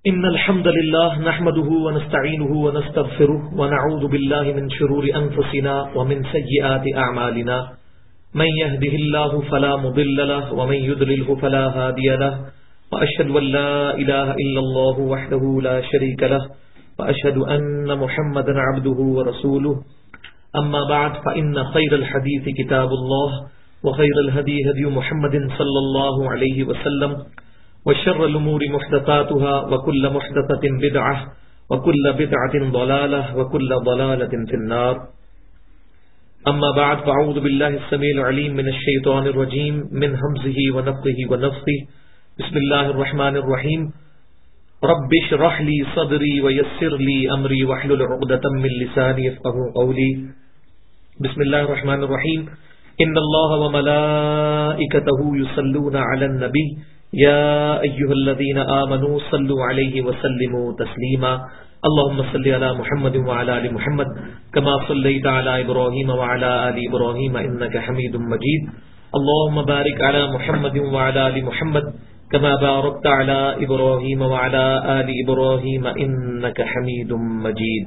إن الحمد لله نحمده ونستعينه ونستغفره ونعوذ بالله من شرور أنفسنا ومن سيئات أعمالنا من يهده الله فلا مضل له ومن يضلله فلا هادي له وأشهد أن لا إله إلا الله وحده لا شريك له وأشهد أن محمدا عبده ورسوله أما بعد فإن خير الحديث كتاب الله وخير الهدي هدي محمد صلى الله عليه وسلم وشر الأمور محدثاتها وكل محدثة بدعة وكل بدعة ضلالة وكل ضلالة في النار أما بعد فأعوذ بالله السميع العليم من الشيطان الرجيم من همزه ونفخه ونفثه بسم الله الرحمن الرحيم رب اشرح لي صدري ويسر لي أمري واحلل عقدة من لساني يفقهوا قولي بسم الله الرحمن الرحيم إن الله وملائكته يصلون على النبي يا أيها الذين آمنوا صلوا عليه وسلموا تسليما اللهم صل على محمد وعلى آل محمد كما صليت على إبراهيم وعلى آل إبراهيم إنك حميد مجيد اللهم بارك على محمد وعلى آل محمد كما باركت على إبراهيم وعلى آل إبراهيم إنك حميد مجيد.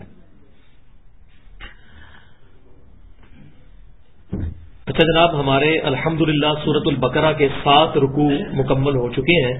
اچھا جناب، ہمارے الحمدللہ سورۃ البقرہ کے 7 رکوع مکمل ہو چکے ہیں،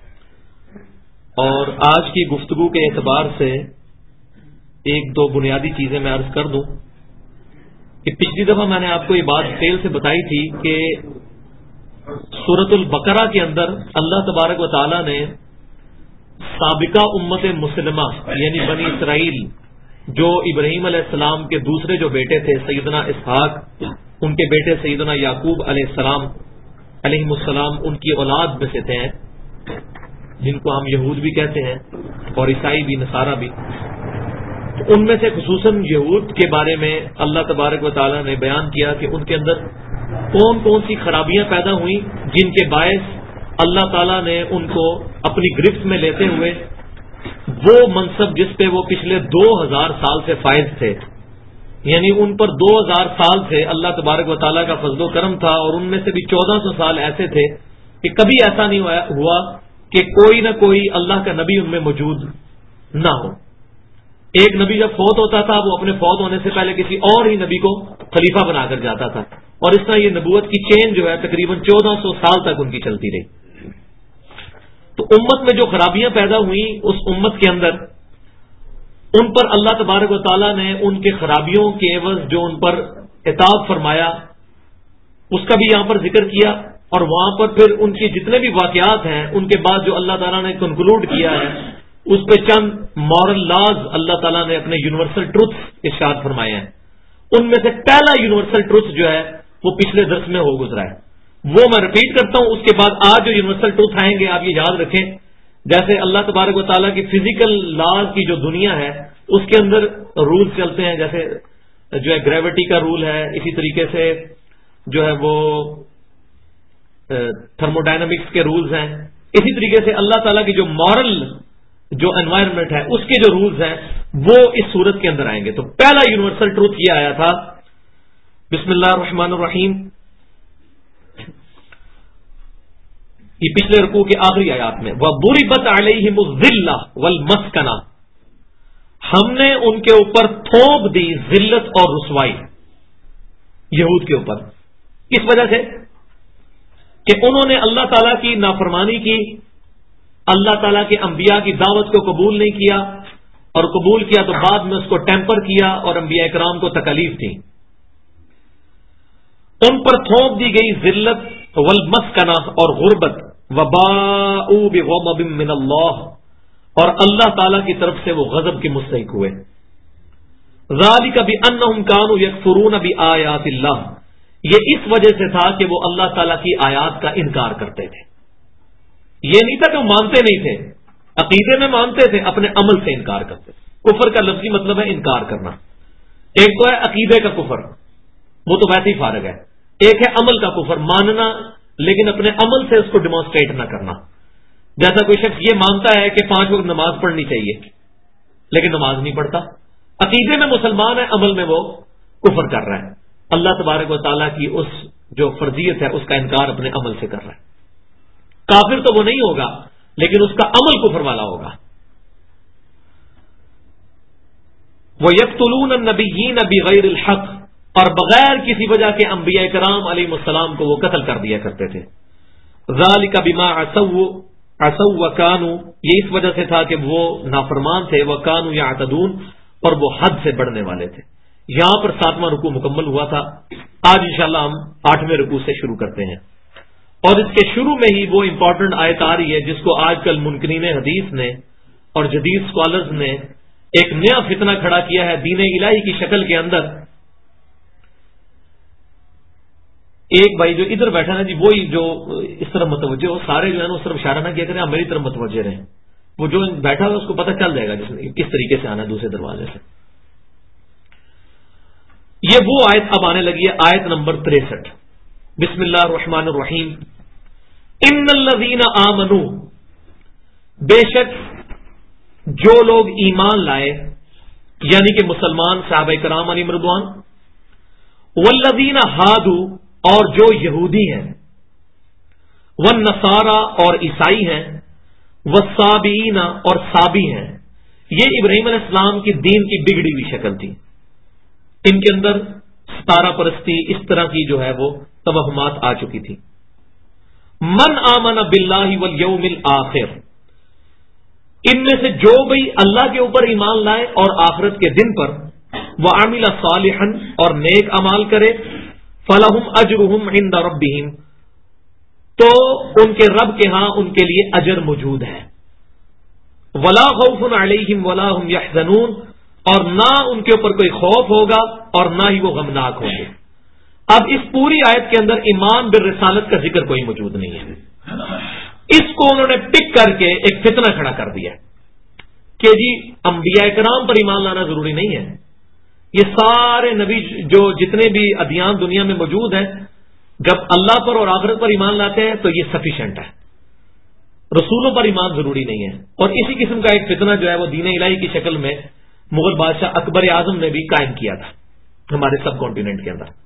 اور آج کی گفتگو کے اعتبار سے ایک دو بنیادی چیزیں میں عرض کر دوں کہ پچھلی دفعہ میں نے آپ کو یہ بات ڈیٹیل سے بتائی تھی کہ سورۃ البقرہ کے اندر اللہ تبارک و تعالی نے سابقہ امت مسلمہ یعنی بنی اسرائیل جو ابراہیم علیہ السلام کے دوسرے جو بیٹے تھے سیدنا اسحاق، ان کے بیٹے سیدنا یعقوب علیہ السلام ان کی اولاد میں سے تھے، جن کو ہم یہود بھی کہتے ہیں اور عیسائی بھی، نصارہ بھی. تو ان میں سے خصوصاً یہود کے بارے میں اللہ تبارک و تعالی نے بیان کیا کہ ان کے اندر کون کون سی خرابیاں پیدا ہوئیں جن کے باعث اللہ تعالیٰ نے ان کو اپنی گرفت میں لیتے ہوئے وہ منصب جس پہ وہ پچھلے 2000 سال سے فائز تھے، یعنی ان پر 2000 سال سے اللہ تبارک و تعالیٰ کا فضل و کرم تھا، اور ان میں سے بھی 1400 سال ایسے تھے کہ کبھی ایسا نہیں ہوا کہ کوئی نہ کوئی اللہ کا نبی ان میں موجود نہ ہو. ایک نبی جب فوت ہوتا تھا وہ اپنے فوت ہونے سے پہلے کسی اور ہی نبی کو خلیفہ بنا کر جاتا تھا، اور اس طرح یہ نبوت کی چین جو ہے تقریباً 1400 سال تک ان کی چلتی رہی. تو امت میں جو خرابیاں پیدا ہوئیں اس امت کے اندر ان پر اللہ تبارک و تعالیٰ نے ان کے خرابیوں کے عوض جو ان پر عتاب فرمایا اس کا بھی یہاں پر ذکر کیا، اور وہاں پر پھر ان کی جتنے بھی واقعات ہیں ان کے بعد جو اللہ تعالیٰ نے کنکلوڈ کیا ہے اس پہ چند مورل لاز اللہ تعالیٰ نے اپنے یونیورسل ٹروتھ ارشاد فرمائے ہیں. ان میں سے پہلا یونیورسل ٹروتھ جو ہے وہ پچھلے درس میں ہو گزرا ہے، وہ میں رپیٹ کرتا ہوں. اس کے بعد آج جو یونیورسل ٹروتھ آئیں گے آپ یہ یاد رکھیں، جیسے اللہ تبارک و تعالیٰ کی فزیکل لاز کی جو دنیا ہے اس کے اندر رول چلتے ہیں، جیسے جو ہے گریوٹی کا رول ہے، اسی طریقے سے جو ہے وہ تھرموڈائنمکس کے رولز ہیں، اسی طریقے سے اللہ تعالیٰ کی جو مورل جو انوائرمنٹ ہے اس کے جو رولز ہیں وہ اس صورت کے اندر آئیں گے. تو پہلا یونیورسل ٹروتھ یہ آیا تھا، بسم اللہ الرحمن الرحیم، یہ پچھلے رکوع کی آخری آیات میں، وَضُرِبَتْ عَلَيْهِمُ الذِّلَّةُ وَالْمَسْكَنَةُ، ہم نے ان کے اوپر تھوپ دی ذلت اور رسوائی یہود کے اوپر. کس وجہ سے؟ کہ انہوں نے اللہ تعالیٰ کی نافرمانی کی، اللہ تعالیٰ کے انبیاء کی دعوت کو قبول نہیں کیا، اور قبول کیا تو بعد میں اس کو ٹیمپر کیا اور انبیاء اکرام کو تکالیف تھی. ان پر تھوپ دی گئی ذلت والمسکنہ اور غربت، وباءوا بغضب من اللہ، اور اللہ تعالیٰ کی طرف سے وہ غضب کے مستحق ہوئے. ذالک بانہم کانوا یکفرون بآیات اللہ، یہ اس وجہ سے تھا کہ وہ اللہ تعالیٰ کی آیات کا انکار کرتے تھے. یہ نہیں تھا کہ وہ مانتے نہیں تھے، عقیدے میں مانتے تھے، اپنے عمل سے انکار کرتے تھے. کفر کا لفظی مطلب ہے انکار کرنا. ایک تو ہے عقیدے کا کفر، وہ تو ویسے ہی فارغ ہے. ایک ہے عمل کا کفر، ماننا لیکن اپنے عمل سے اس کو ڈیمانسٹریٹ نہ کرنا. جیسا کوئی شخص یہ مانتا ہے کہ 5 وقت نماز پڑھنی چاہیے لیکن نماز نہیں پڑھتا، عقیدے میں مسلمان ہے، عمل میں وہ کفر کر رہا ہے. اللہ تبارک و تعالیٰ کی اس جو فرضیت ہے اس کا انکار اپنے عمل سے کر رہا ہے. کافر تو وہ نہیں ہوگا لیکن اس کا عمل کفر والا ہوگا. وَيَقْتُلُونَ النَّبِيِّينَ بِغَيْرِ الْحَقِّ، اور بغیر کسی وجہ کے انبیاء کرام علیہ السلام کو وہ قتل کر دیا کرتے تھے. ذَلِكَ بِمَا عَصَوْا وَكَانُوا، یہ اس وجہ سے تھا کہ وہ نافرمان تھے، وَكَانُوا يَعْتَدُونَ، اور وہ حد سے بڑھنے والے تھے. یہاں پر 7واں رکوع مکمل ہوا تھا. آج انشاءاللہ ہم 8ویں رکوع سے شروع کرتے ہیں، اور اس کے شروع میں ہی وہ امپورٹنٹ آیت آ رہی ہے جس کو آج کل منکرین حدیث نے اور جدید اسکالرز نے ایک نیا فتنہ کھڑا کیا ہے دین الہی کی شکل کے اندر. ایک بھائی جو ادھر بیٹھا نا جی، وہی جو اس طرف متوجہ ہو، سارے جو ہے نا اس طرف اشارہ نہ کیا کریں، آپ میری طرف متوجہ رہیں. وہ جو بیٹھا ہوا اس کو پتہ چل جائے گا کس طریقے سے آنا ہے دوسرے دروازے سے. یہ وہ آیت اب آنے لگی ہے، آیت نمبر 63. بسم اللہ الرحمن الرحیم. ان الذین آمنوا، بے شک جو لوگ ایمان لائے، یعنی کہ مسلمان صحابہ کرام علیہم رضوان، والذین ہادوا، اور جو یہودی ہیں، والنصارى اور عیسائی ہیں، والصابئین اور صابی ہیں. یہ ابراہیم علیہ السلام کی دین کی بگڑی ہوئی شکل تھی. ان کے اندر ستارہ پرستی، اس طرح کی جو ہے وہ توہمات آ چکی تھی. من آمن باللہ والیوم الآخر، ان میں سے جو بھی اللہ کے اوپر ایمان لائے اور آخرت کے دن پر، وعمل صالحا، اور نیک اعمال کرے، فلہم اجرہم عند ربہم، تو ان کے رب کے ہاں ان کے لیے اجر موجود ہے. ولا خوف علیہم ولا هم یحزنون، اور نہ ان کے اوپر کوئی خوف ہوگا اور نہ ہی وہ غمناک ہوں گے. اب اس پوری آیت کے اندر ایمان بالرسالت کا ذکر کوئی موجود نہیں ہے. اس کو انہوں نے پک کر کے ایک فتنہ کھڑا کر دیا کہ جی انبیاء کرام پر ایمان لانا ضروری نہیں ہے. یہ سارے نبی جو جتنے بھی ادیان دنیا میں موجود ہیں، جب اللہ پر اور آخرت پر ایمان لاتے ہیں تو یہ سفیشینٹ ہے، رسولوں پر ایمان ضروری نہیں ہے. اور اسی قسم کا ایک فتنہ جو ہے وہ دین الہی کی شکل میں مغل بادشاہ اکبر اعظم نے بھی قائم کیا تھا ہمارے سب کانٹیننٹ کے اندر.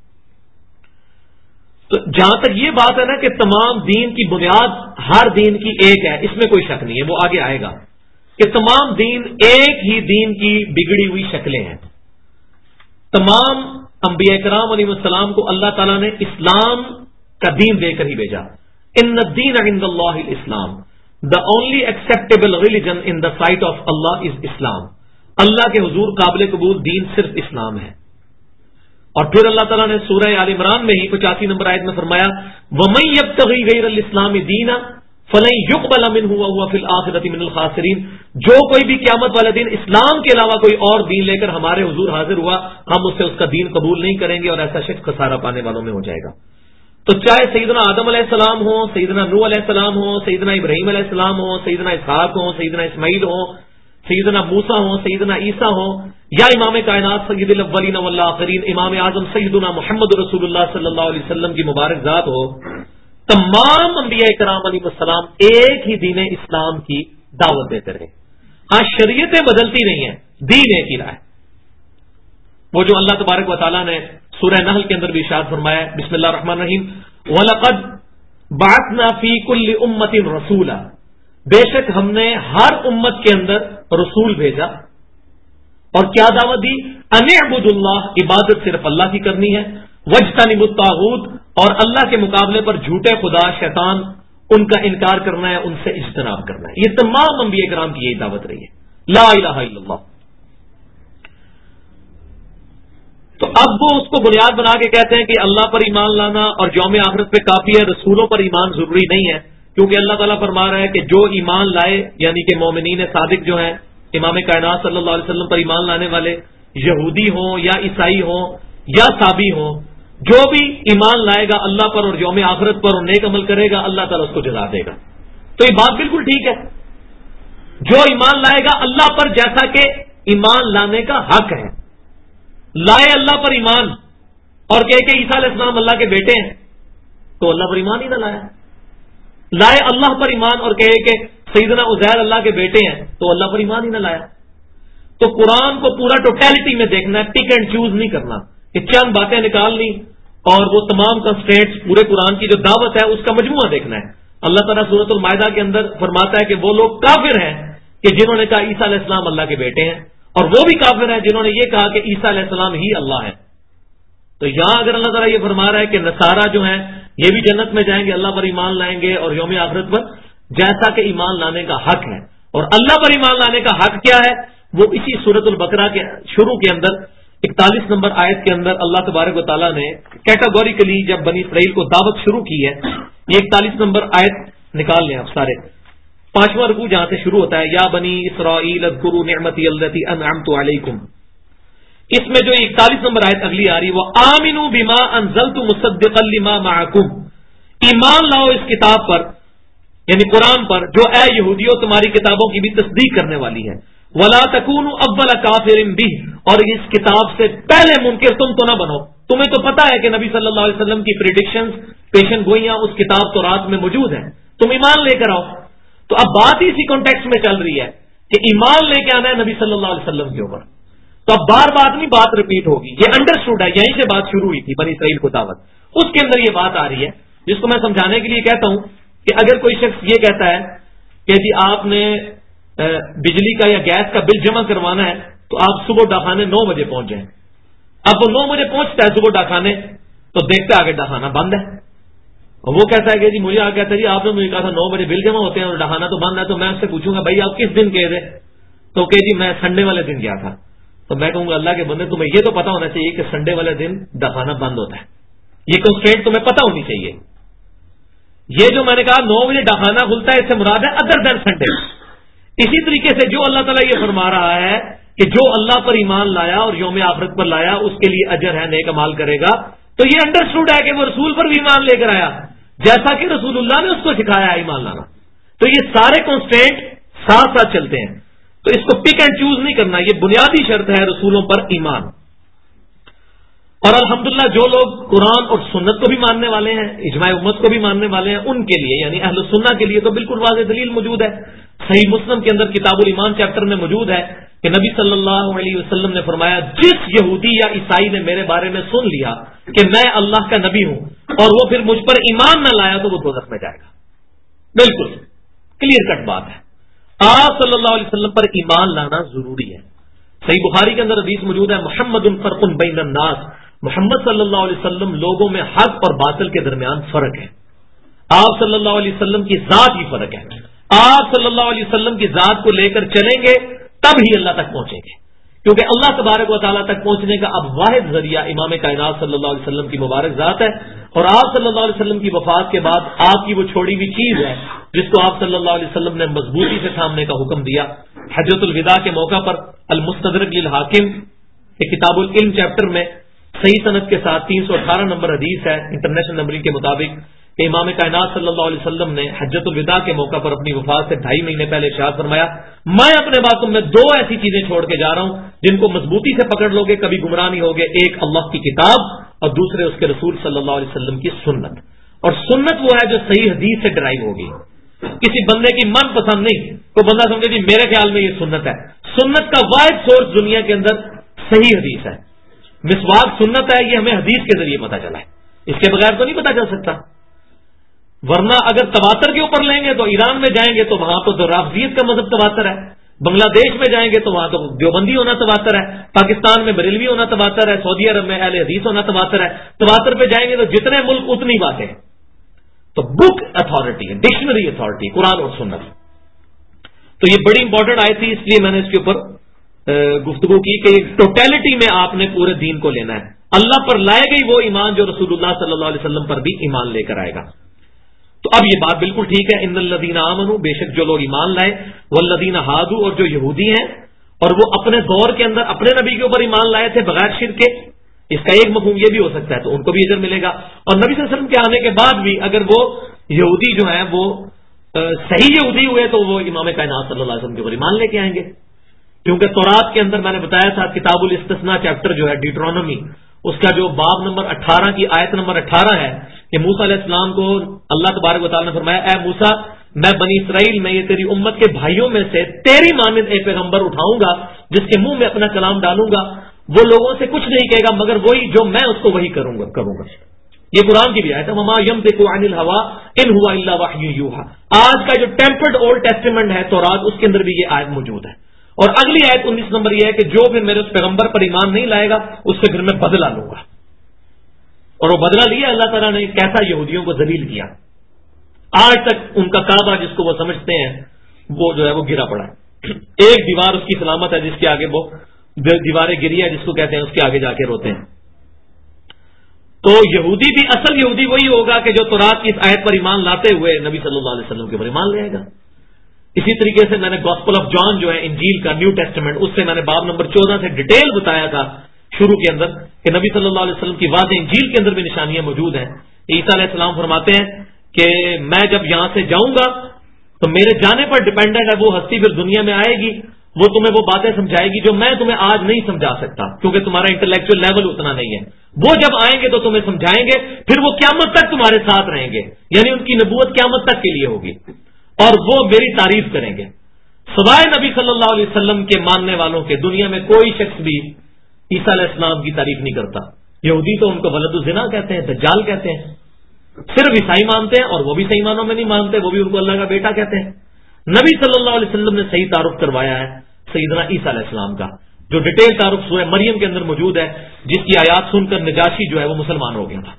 تو جہاں تک یہ بات ہے نا کہ تمام دین کی بنیاد ہر دین کی ایک ہے، اس میں کوئی شک نہیں ہے، وہ آگے آئے گا کہ تمام دین ایک ہی دین کی بگڑی ہوئی شکلیں ہیں. تمام انبیاء کرام علیہ السلام کو اللہ تعالیٰ نے اسلام کا دین دے کر ہی بھیجا. ان الدین عند اللہ الاسلام، the only acceptable religion in the sight of Allah is Islam. Allah کے حضور قابل قبول دین صرف اسلام ہے. اور پھر اللہ تعالیٰ نے سورہ آل عمران میں ہی 85 نمبر آیت میں فرمایا وَمَن يَبْتَغِي غَيْرَ الْإِسْلَامِ دِينًا فَلَن يُقْبَلَ مِنْهُ وَهُوَ فِي الْآخِرَةِ مِنَ الْخَاسِرِينَ. جو کوئی بھی قیامت والے دن اسلام کے علاوہ کوئی اور دین لے کر ہمارے حضور حاضر ہوا، ہم اس سے اس کا دین قبول نہیں کریں گے، اور ایسا شخص خسارہ پانے والوں میں ہو جائے گا. تو چاہے سیدنا آدم علیہ السلام ہو، سیدنا نوح علیہ السلام ہو، سیدنا ابراہیم علیہ السلام ہو، سیدنا اسحاق ہو، سیدنا اسماعیل ہو، سیدنا موسیٰ ہو، سیدنا عیسیٰ ہو، یا امام کائنات سید الاولین والآخرین امام اعظم سیدنا محمد رسول اللہ صلی اللہ علیہ وسلم کی مبارک ذات ہو، تمام انبیاء کرام علیہ السلام ایک ہی دین اسلام کی دعوت دیتے رہے. ہاں شریعتیں بدلتی نہیں ہیں، دین ایک ہی رہا ہے. وہ جو اللہ تبارک و تعالیٰ نے سورہ نحل کے اندر بھی ارشاد فرمایا بسم اللہ الرحمن الرحیم وَلَقَدْ بَعَثْنَا فِي كُلِّ أُمَّةٍ رَسُولًا، بے شک ہم نے ہر امت کے اندر رسول بھیجا، اور کیا دعوت دی؟ ان اعبدوا اللہ، عبادت صرف اللہ کی کرنی ہے، واجتنبوا الطاغوت، اور اللہ کے مقابلے پر جھوٹے خدا شیطان ان کا انکار کرنا ہے، ان سے اجتناب کرنا ہے. یہ تمام انبیاء کرام کی یہی دعوت رہی ہے، لا الہ الا اللہ. تو اب وہ اس کو بنیاد بنا کے کہتے ہیں کہ اللہ پر ایمان لانا اور یوم آخرت پہ کافی ہے، رسولوں پر ایمان ضروری نہیں ہے، کیونکہ اللہ تعالیٰ فرما رہا ہے کہ جو ایمان لائے، یعنی کہ مومنین صادق جو ہیں، امام کائنات صلی اللہ علیہ وسلم پر ایمان لانے والے، یہودی ہوں یا عیسائی ہوں یا صابی ہوں، جو بھی ایمان لائے گا اللہ پر اور یوم آخرت پر اور نیک عمل کرے گا، اللہ تعالیٰ اس کو جزا دے گا. تو یہ بات بالکل ٹھیک ہے. جو ایمان لائے گا اللہ پر، جیسا کہ ایمان لانے کا حق ہے، لائے اللہ پر ایمان اور کہے کہ عیسیٰ علیہ السلام اللہ کے بیٹے ہیں، تو اللہ پر ایمان ہی نہ لایا. لائے اللہ پر ایمان اور کہے کہ سیدنا عزیر اللہ کے بیٹے ہیں، تو اللہ پر ایمان ہی نہ لایا. تو قرآن کو پورا ٹوٹیلٹی میں دیکھنا ہے، پک اینڈ چوز نہیں کرنا کہ چند باتیں نکالنی اور وہ تمام کنسٹرینٹس پورے قرآن کی جو دعوت ہے اس کا مجموعہ دیکھنا ہے. اللہ تعالیٰ سورۃ المائدہ کے اندر فرماتا ہے کہ وہ لوگ کافر ہیں کہ جنہوں نے کہا عیسیٰ علیہ السلام اللہ کے بیٹے ہیں، اور وہ بھی کافر ہیں جنہوں نے یہ کہا کہ عیسیٰ علیہ السلام ہی اللہ ہے. تو یہاں اگر اللہ تعالیٰ یہ فرما رہا ہے کہ نصارہ جو ہیں یہ بھی جنت میں جائیں گے، اللہ پر ایمان لائیں گے اور یوم آخرت پر، جیسا کہ ایمان لانے کا حق ہے. اور اللہ پر ایمان لانے کا حق کیا ہے؟ وہ اسی سورۃ البقرہ کے شروع کے اندر 41 نمبر آیت کے اندر اللہ تبارک و تعالیٰ نے کیٹاگوریکلی جب بنی اسرائیل کو دعوت شروع کی ہے، یہ 41 نمبر آیت نکال لیں آپ سارے، 5واں رکوع جہاں سے شروع ہوتا ہے، یا بنی اسرائیل اذکروا نعمتی التی انعمت علیکم. اس میں جو 41 نمبر آیت اگلی آ رہی ہے وہ آمنوا بما انزلت مصدقا لما معکم، ایمان لاؤ اس کتاب پر یعنی قرآن پر جو اے یہودیوں تمہاری کتابوں کی بھی تصدیق کرنے والی ہے. ولا تکونوا اول کافر بہ، اور اس کتاب سے پہلے منکر تم تو نہ بنو. تمہیں تو پتا ہے کہ نبی صلی اللہ علیہ وسلم کی پریڈکشنز، پیشن گوئیاں اس کتاب تورات میں موجود ہیں، تم ایمان لے کر آؤ. تو اب بات ہی اسی کانٹیکسٹ میں چل رہی ہے کہ ایمان لے کے آنا ہے نبی صلی اللہ علیہ وسلم کے اوپر. تو اب بار بار نہیں بات ریپیٹ ہوگی، یہ انڈرسٹوڈ ہے، یہیں سے بات شروع ہوئی تھی بنی اسرائیل کو دعوت، اس کے اندر یہ بات آ رہی ہے جس کو میں سمجھانے کے لیے کہتا ہوں کہ اگر کوئی شخص یہ کہتا ہے کہ جی آپ نے بجلی کا یا گیس کا بل جمع کروانا ہے تو آپ صبح ڈاکخانے 9 بجے پہنچ جائیں. اب وہ 9 بجے پہنچتا ہے صبح ڈاکخانے تو دیکھتا ہے آگے ڈاکخانہ بند ہے. وہ کہتا ہے کہ جی مجھے کہتا ہے جی آپ نے مجھے کہا تھا 9 بجے بل جمع ہوتے ہیں اور ڈاکخانہ تو بند ہے. تو میں اس سے پوچھوں گا بھائی آپ کس دن گئے تھے؟ تو کہ جی میں سنڈے والے دن گیا تھا. تو میں کہوں گا اللہ کے بندے تمہیں یہ تو پتا ہونا چاہیے کہ سنڈے والے دن ڈاکخانہ بند ہوتا ہے، یہ کنسٹرینٹ تمہیں پتا ہونی چاہیے. یہ جو میں نے کہا 9 بجے ڈاکخانہ کھلتا ہے اس سے مراد ہے ادر دین سنڈے. اسی طریقے سے جو اللہ تعالیٰ یہ فرما رہا ہے کہ جو اللہ پر ایمان لایا اور یوم آخرت پر لایا اس کے لیے اجر ہے، نیک عمل کرے گا. تو یہ انڈرسٹوڈ ہے کہ وہ رسول پر بھی ایمان لے کر آیا جیسا کہ رسول اللہ نے اس کو سکھایا ہے ایمان لانا. تو یہ سارے کنسٹرینٹ ساتھ ساتھ چلتے ہیں، تو اس کو پک اینڈ چوز نہیں کرنا، یہ بنیادی شرط ہے رسولوں پر ایمان. اور الحمدللہ جو لوگ قرآن اور سنت کو بھی ماننے والے ہیں، اجماع امت کو بھی ماننے والے ہیں، ان کے لیے یعنی اہل سنہ کے لیے تو بالکل واضح دلیل موجود ہے. صحیح مسلم کے اندر کتاب الایمان چیپٹر میں موجود ہے کہ نبی صلی اللہ علیہ وسلم نے فرمایا جس یہودی یا عیسائی نے میرے بارے میں سن لیا کہ میں اللہ کا نبی ہوں اور وہ پھر مجھ پر ایمان نہ لایا تو وہ دوزخ میں جائے گا. بالکل کلیئر کٹ بات ہے. آپ صلی اللہ علیہ وسلم پر ایمان لانا ضروری ہے. صحیح بخاری کے اندر حدیث موجود ہے محمد فرق بین الناس، محمد صلی اللہ علیہ وسلم لوگوں میں حق اور باطل کے درمیان فرق ہے. آپ صلی اللہ علیہ وسلم کی ذات ہی فرق ہے. آپ صلی اللہ علیہ وسلم کی ذات کو لے کر چلیں گے تب ہی اللہ تک پہنچیں گے، کیونکہ اللہ تبارک و تعالیٰ تک پہنچنے کا اب واحد ذریعہ امام کائنات صلی اللہ علیہ وسلم کی مبارک ذات ہے. اور آپ صلی اللہ علیہ وسلم کی وفات کے بعد آپ کی وہ چھوڑی ہوئی چیز ہے جس کو آپ صلی اللہ علیہ وسلم نے مضبوطی سے تھامنے کا حکم دیا. حجۃ الوداع کے موقع پر المستدرک للحاکم کتاب العلم چیپٹر میں صحیح سند کے ساتھ 318 نمبر حدیث ہے انٹرنیشنل نمبرنگ کے مطابق کہ امام کائنات صلی اللہ علیہ وسلم نے حجۃ الوداع کے موقع پر اپنی وفات سے 2.5 مہینے پہلے ارشاد فرمایا میں اپنے بعد تم میں 2 ایسی چیزیں چھوڑ کے جا رہا ہوں جن کو مضبوطی سے پکڑ لو گے کبھی گمراہ نہیں ہوگے. ایک اللہ کی کتاب اور دوسرے اس کے رسول صلی اللہ علیہ وسلم کی سنت. اور سنت وہ ہے جو صحیح حدیث سے ڈرائیو ہوگی، کسی بندے کی من پسند نہیں. کوئی بندہ سمجھے جی میرے خیال میں یہ سنت ہے. سنت کا واحد سورس دنیا کے اندر صحیح حدیث ہے. مسواک سنت ہے، یہ ہمیں حدیث کے ذریعے پتا چلا ہے، اس کے بغیر تو نہیں پتا چل سکتا. ورنہ اگر تواتر کے اوپر لیں گے تو ایران میں جائیں گے تو وہاں تو رافضیت کا مذہب تواتر ہے، بنگلہ دیش میں جائیں گے تو وہاں تو دیوبندی ہونا تواتر ہے، پاکستان میں بریلوی ہونا تواتر ہے، سعودی عرب میں اہل حدیث ہونا تواتر ہے. تواتر پہ جائیں گے تو جتنے ملک اتنی باتیں. تو بک اتھارٹی ہے، ڈکشنری اتھارٹی قرآن اور سنت. تو یہ بڑی امپورٹنٹ آئی تھی، اس لیے میں نے اس کے اوپر گفتگو کی کہ ٹوٹیلٹی میں آپ نے پورے دین کو لینا ہے. اللہ پر لائے گئی وہ ایمان جو رسول اللہ صلی اللہ علیہ وسلم پر بھی ایمان لے کر آئے گا. تو اب یہ بات بالکل ٹھیک ہے. ان الذین آمنوا، بے شک جو لوگ ایمان لائے، والذین ہادوا، اور جو یہودی ہیں اور وہ اپنے دور کے اندر اپنے نبی کے اوپر ایمان لائے تھے بغیر شرک کے، اس کا ایک مفہوم یہ بھی ہو سکتا ہے تو ان کو بھی اجر ملے گا. اور نبی صلی اللہ علیہ وسلم کے آنے کے بعد بھی اگر وہ یہودی جو ہیں وہ صحیح یہودی ہوئے تو وہ امام کائنات صلی اللہ علیہ وسلم کے اوپر ایمان لے کے آئیں گے. کیونکہ تورات کے اندر میں نے بتایا تھا کتاب الاستثناء چیپٹر جو ہے ڈیٹرونومی، اس کا جو باب نمبر 18 کی آیت نمبر 18 ہے کہ موسیٰ علیہ السلام کو اللہ تبارک و تعالیٰ نے فرمایا اے موسیٰ میں بنی اسرائیل میں یہ تیری امت کے بھائیوں میں سے تیری مانند ایک پیغمبر اٹھاؤں گا جس کے منہ میں اپنا کلام ڈالوں گا، وہ لوگوں سے کچھ نہیں کہے گا مگر وہی جو میں اس کو وہی کروں گا. یہ قرآن کی بھی آیت ہے وما ینطق عن الہوی ان هو الا وحی یوحی. آج کا جو ٹیمپرڈ اولڈ ٹیسٹیمنٹ ہے تورات، اس کے اندر بھی یہ آیت موجود ہے. اور اگلی آیت 19 نمبر یہ ہے کہ جو پھر میرے اس پیغمبر پر ایمان نہیں لائے گا اس سے پھر میں بدلہ لوں گا. اور وہ بدلہ لیا اللہ تعالیٰ نے کیسا یہودیوں کو ذلیل کیا. آج تک ان کا کعبہ جس کو وہ سمجھتے ہیں وہ جو ہے وہ گرا پڑا ہے. ایک دیوار اس کی سلامت ہے جس کے آگے وہ دیواریں گری ہے جس کو کہتے ہیں اس کے آگے جا کے روتے ہیں. تو یہودی بھی اصل یہودی وہی ہوگا کہ جو تورات کی اس آیت پر ایمان لاتے ہوئے نبی صلی اللہ علیہ وسلم کے اوپر ایمان لے گا. اسی طریقے سے میں نے گاسپل آف جان جو ہے انجیل کا نیو ٹیسٹمنٹ اس سے میں نے باب نمبر 14 سے ڈیٹیل بتایا تھا شروع کے اندر کہ نبی صلی اللہ علیہ وسلم کی واضح انجیل کے اندر بھی نشانیاں موجود ہیں. عیسیٰ علیہ السلام فرماتے ہیں کہ میں جب یہاں سے جاؤں گا تو میرے جانے پر ڈیپینڈنٹ ہے وہ ہستی پھر دنیا میں آئے گی, وہ تمہیں وہ باتیں سمجھائے گی جو میں تمہیں آج نہیں سمجھا سکتا کیونکہ تمہارا انٹلیکچوئل لیول اتنا نہیں ہے. وہ جب آئیں گے تو تمہیں سمجھائیں گے, پھر وہ قیامت تک تمہارے ساتھ رہیں گے, یعنی ان کی نبوت قیامت تک کے لیے ہوگی اور وہ میری تعریف کریں گے. سوائے نبی صلی اللہ علیہ وسلم کے ماننے والوں کے دنیا میں کوئی شخص بھی عیسیٰ علیہ السلام کی تعریف نہیں کرتا. یہودی تو ان کو ولد الزنا کہتے ہیں, دجال کہتے ہیں. صرف عیسائی مانتے ہیں اور وہ بھی صحیح معنوں میں نہیں مانتے, وہ بھی ان کو اللہ کا بیٹا کہتے ہیں. نبی صلی اللہ علیہ وسلم نے صحیح تعارف کروایا ہے سیدنا عیسیٰ علیہ السلام کا, جو ڈیٹیل تعارف سورہ مریم کے اندر موجود ہے, جس کی آیات سن کر نجاشی جو ہے وہ مسلمان ہو گیا تھا.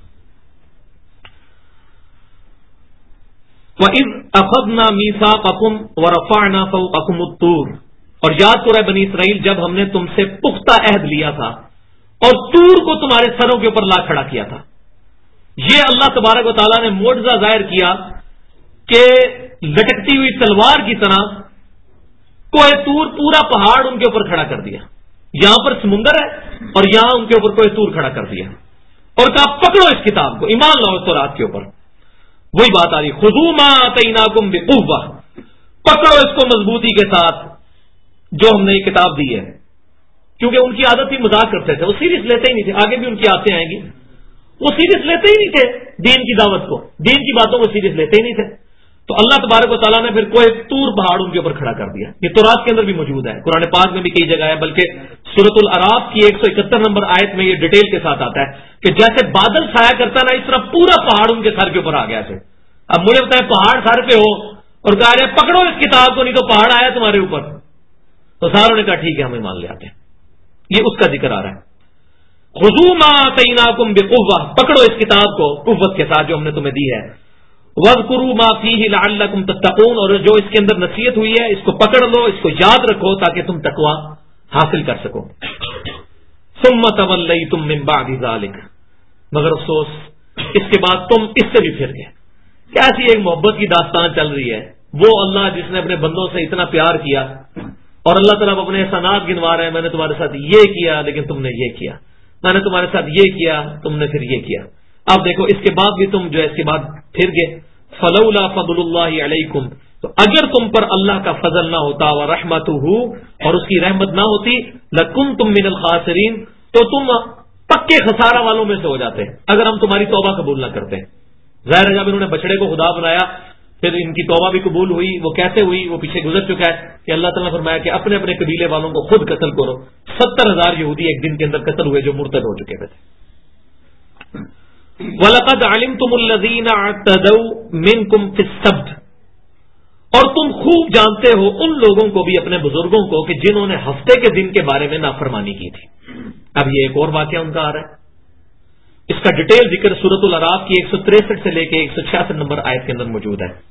وَإِذْ أَخَذْنَا مِيثَاقَكُمْ وَرَفَعْنَا فَوْقَكُمُ الطُّورَ, اور یاد کرو بنی اسرائیل جب ہم نے تم سے پختہ عہد لیا تھا اور طور کو تمہارے سروں کے اوپر لا کھڑا کیا تھا. یہ اللہ تبارک و تعالیٰ نے معجزہ ظاہر کیا کہ لٹکتی ہوئی تلوار کی طرح کوہ طور پورا پہاڑ ان کے اوپر کھڑا کر دیا. یہاں پر سمندر ہے اور یہاں ان کے اوپر کوہ طور کھڑا کر دیا اور کہا پکڑو اس کتاب کو, ایمان لاؤ اس تورات کے اوپر. وہی بات آ رہی, خذوا ما آتیناکم بقوہ, پکڑو اس کو مضبوطی کے ساتھ جو ہم نے یہ کتاب دی ہے. کیونکہ ان کی عادت ہی مذاق کرتے تھے, وہ سیریس لیتے ہی نہیں تھے. آگے بھی ان کی آتے آئیں گی, وہ سیریس لیتے ہی نہیں تھے دین کی دعوت کو, دین کی باتوں کو سیریس لیتے ہی نہیں تھے. تو اللہ تبارک و تعالیٰ نے پھر کوہ طور پہاڑ ان کے اوپر کھڑا کر دیا. یہ تورات کے اندر بھی موجود ہے, قرآن پاک میں بھی کئی جگہ ہے, بلکہ سورۃ الاعراف کی 171 نمبر آیت میں یہ ڈیٹیل کے ساتھ آتا ہے کہ جیسے بادل سایہ کرتا نا اس طرح پورا پہاڑ ان کے سر کے اوپر آ گیا تھے. اب مجھے بتائیں پہاڑ سر پہ ہو اور کہا جائے پکڑو اس کتاب کو نہیں تو پہاڑ آیا تمہارے اوپر, تو ساروں نے کہا ٹھیک ہے ہم ایمان لے آتے ہیں. یہ اس کا ذکر آ رہا ہے, خذوا ما آتیناکم بقوہ, پکڑو اس کتاب کو قوت کے ساتھ جو ہم نے تمہیں دی ہے. وَاذْكُرُوا مَا فِيهِ لَعَلَّكُمْ تَتَّقُونَ, اور جو اس کے اندر نصیحت ہوئی ہے اس کو پکڑ لو, اس کو یاد رکھو تاکہ تم تقوی حاصل کر سکو. ثُمَّ تَوَلَّيْتُم مِّن بَعْدِ ذَلِكَ, مگر افسوس اس کے بعد تم اس سے بھی پھر گئے. کیسی ایک محبت کی داستان چل رہی ہے. وہ اللہ جس نے اپنے بندوں سے اتنا پیار کیا اور اللہ تعالیٰ اپنے احسانات گنوا رہے ہیں, میں نے تمہارے ساتھ یہ کیا لیکن تم نے یہ کیا, میں نے تمہارے ساتھ یہ کیا تم نے پھر یہ کیا. اب دیکھو اس کے بعد بھی تم جو ہے اس کے بعد پھر گئے. فلولا فضل اللہ علیکم, تو اگر تم پر اللہ کا فضل نہ ہوتا ورحمتہ, اور اس کی رحمت نہ ہوتی, لکنتم من الخاسرین, تو تم پکے خسارہ والوں میں سے ہو جاتے اگر ہم تمہاری توبہ قبول نہ کرتے. ظاہر ہے جب انہوں نے بچڑے کو خدا بنایا پھر ان کی توبہ بھی قبول ہوئی. وہ کیسے ہوئی وہ پیچھے گزر چکا ہے کہ اللہ تعالیٰ نے فرمایا کہ اپنے اپنے قبیلے والوں کو خود قتل کرو. 70,000 یہودی ایک دن کے اندر قتل ہوئے جو مرتد ہو چکے تھے. وَلَقَدْ عَلِمْتُمُ الَّذِينَ اعْتَدَوْا مِنْكُمْ فِي السَّبْتِ, اور تم خوب جانتے ہو ان لوگوں کو بھی اپنے بزرگوں کو کہ جنہوں نے ہفتے کے دن کے بارے میں نافرمانی کی تھی. اب یہ ایک اور واقعہ ان کا آ رہا ہے. اس کا ڈیٹیل ذکر سورۃ الاعراف کی 163 سے لے کے 166 نمبر آیت کے اندر موجود ہے.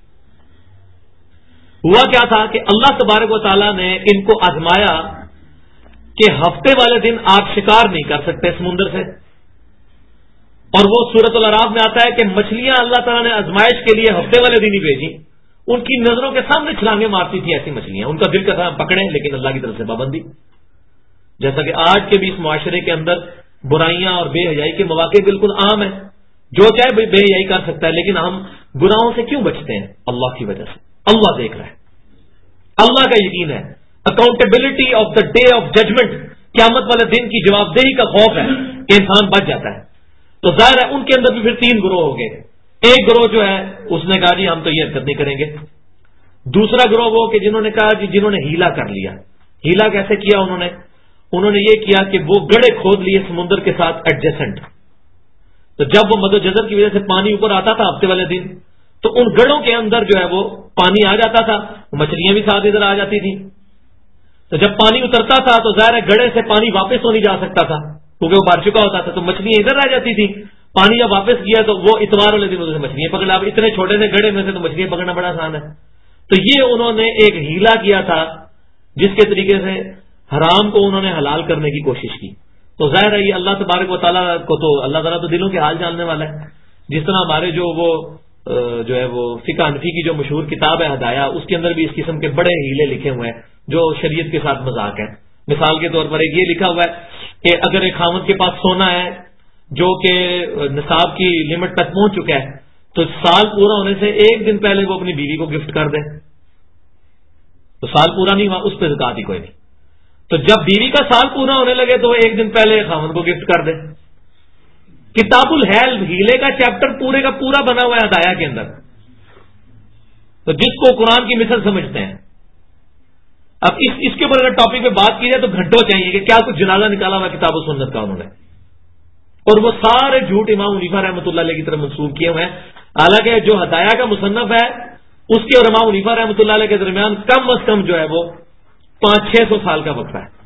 ہوا کیا تھا کہ اللہ تبارک و تعالیٰ نے ان کو آزمایا کہ ہفتے والے دن آپ شکار نہیں کر سکتے سمندر سے, اور وہ سورۃ الاعراف میں آتا ہے کہ مچھلیاں اللہ تعالیٰ نے آزمائش کے لیے ہفتے والے دن ہی بھیجی. ان کی نظروں کے سامنے چھلانگیں مارتی تھی ایسی مچھلیاں, ان کا دل کا تھا پکڑیں, لیکن اللہ کی طرف سے پابندی. جیسا کہ آج کے بھی اس معاشرے کے اندر برائیاں اور بے حیائی کے مواقع بالکل عام ہیں, جو چاہے بے حیائی کر سکتا ہے, لیکن ہم گناہوں سے کیوں بچتے ہیں؟ اللہ کی وجہ سے. اللہ دیکھ رہا ہے, اللہ کا یقین ہے, accountability of the day of judgement, قیامت والے دن کی جواب دہی کا خوف ہے کہ انسان بچ جاتا ہے. تو ظاہر ہے ان کے اندر بھی پھر 3 گروہ ہو گئے. ایک گروہ جو ہے اس نے کہا جی ہم تو یہ حرکت نہیں کریں گے. دوسرا گروہ وہ کہ جنہوں نے کہا جی جنہوں نے ہیلا کر لیا. ہیلا کیسے کیا انہوں نے یہ کیا کہ وہ گڑھے کھود لیے سمندر کے ساتھ ایڈجسنٹ. تو جب وہ مد و جزر کی وجہ سے پانی اوپر آتا تھا ہفتے والے دن, تو ان گڑھوں کے اندر جو ہے وہ پانی آ جاتا تھا, مچھلیاں بھی ساتھ ادھر آ جاتی تھی. تو جب پانی اترتا تھا تو ظاہر ہے گڑھے سے پانی واپس تو نہیں جا سکتا تھا کیونکہ وہ بھر چکا ہوتا تھا، تو مچھلیاں ادھر رہ جاتی تھی. پانی جب واپس گیا تو وہ اتوار والے دن سے مچھلیاں پکڑنا. اب اتنے چھوٹے سے گڑھے میں سے تو مچھلیاں پکڑنا بڑا آسان ہے. تو یہ انہوں نے ایک ہیلا کیا تھا جس کے طریقے سے حرام کو انہوں نے حلال کرنے کی کوشش کی. تو ظاہر ہے یہ اللہ تبارک و تعالیٰ کو تو اللہ تعالیٰ تو دلوں کے حال جاننے والا ہے. جس طرح ہمارے جو ہے وہ فقہ حنفی کی جو مشہور کتاب ہے ہدایہ، اس کے اندر بھی اس قسم کے بڑے ہیلے لکھے ہوئے ہیں جو شریعت کے ساتھ مذاق ہیں. مثال کے طور پر ایک یہ لکھا ہوا ہے کہ اگر ایک خاوند کے پاس سونا ہے جو کہ نصاب کی لمٹ تک پہنچ چکا ہے تو سال پورا ہونے سے ایک دن پہلے وہ اپنی بیوی کو گفٹ کر دے. تو سال پورا نہیں ہوا، اس پہ زکات ہی کوئی نہیں. تو جب بیوی کا سال پورا ہونے لگے تو وہ ایک دن پہلے خاوند کو گفٹ کر دے. کتاب الحیل ہیلے کا چیپٹر پورے کا پورا بنا ہوا ہے ہدایہ کے اندر. تو جس کو قرآن کی مثل سمجھتے ہیں. اب اس کے اوپر اگر ٹاپک پہ بات کی جائے تو گھنٹوں چاہیے کہ کیا کچھ جنازہ نکالا ہوا کتاب و سنت کا انہوں نے، اور وہ سارے جھوٹ امام حنیفہ رحمۃ اللہ علیہ کی طرف منسوب کیے ہوئے ہیں. حالانکہ جو ہدایہ کا مصنف ہے اس کے اور امام حنیفہ رحمۃ اللہ علیہ کے درمیان کم از کم جو ہے وہ 500-600 سال کا وقفہ ہے.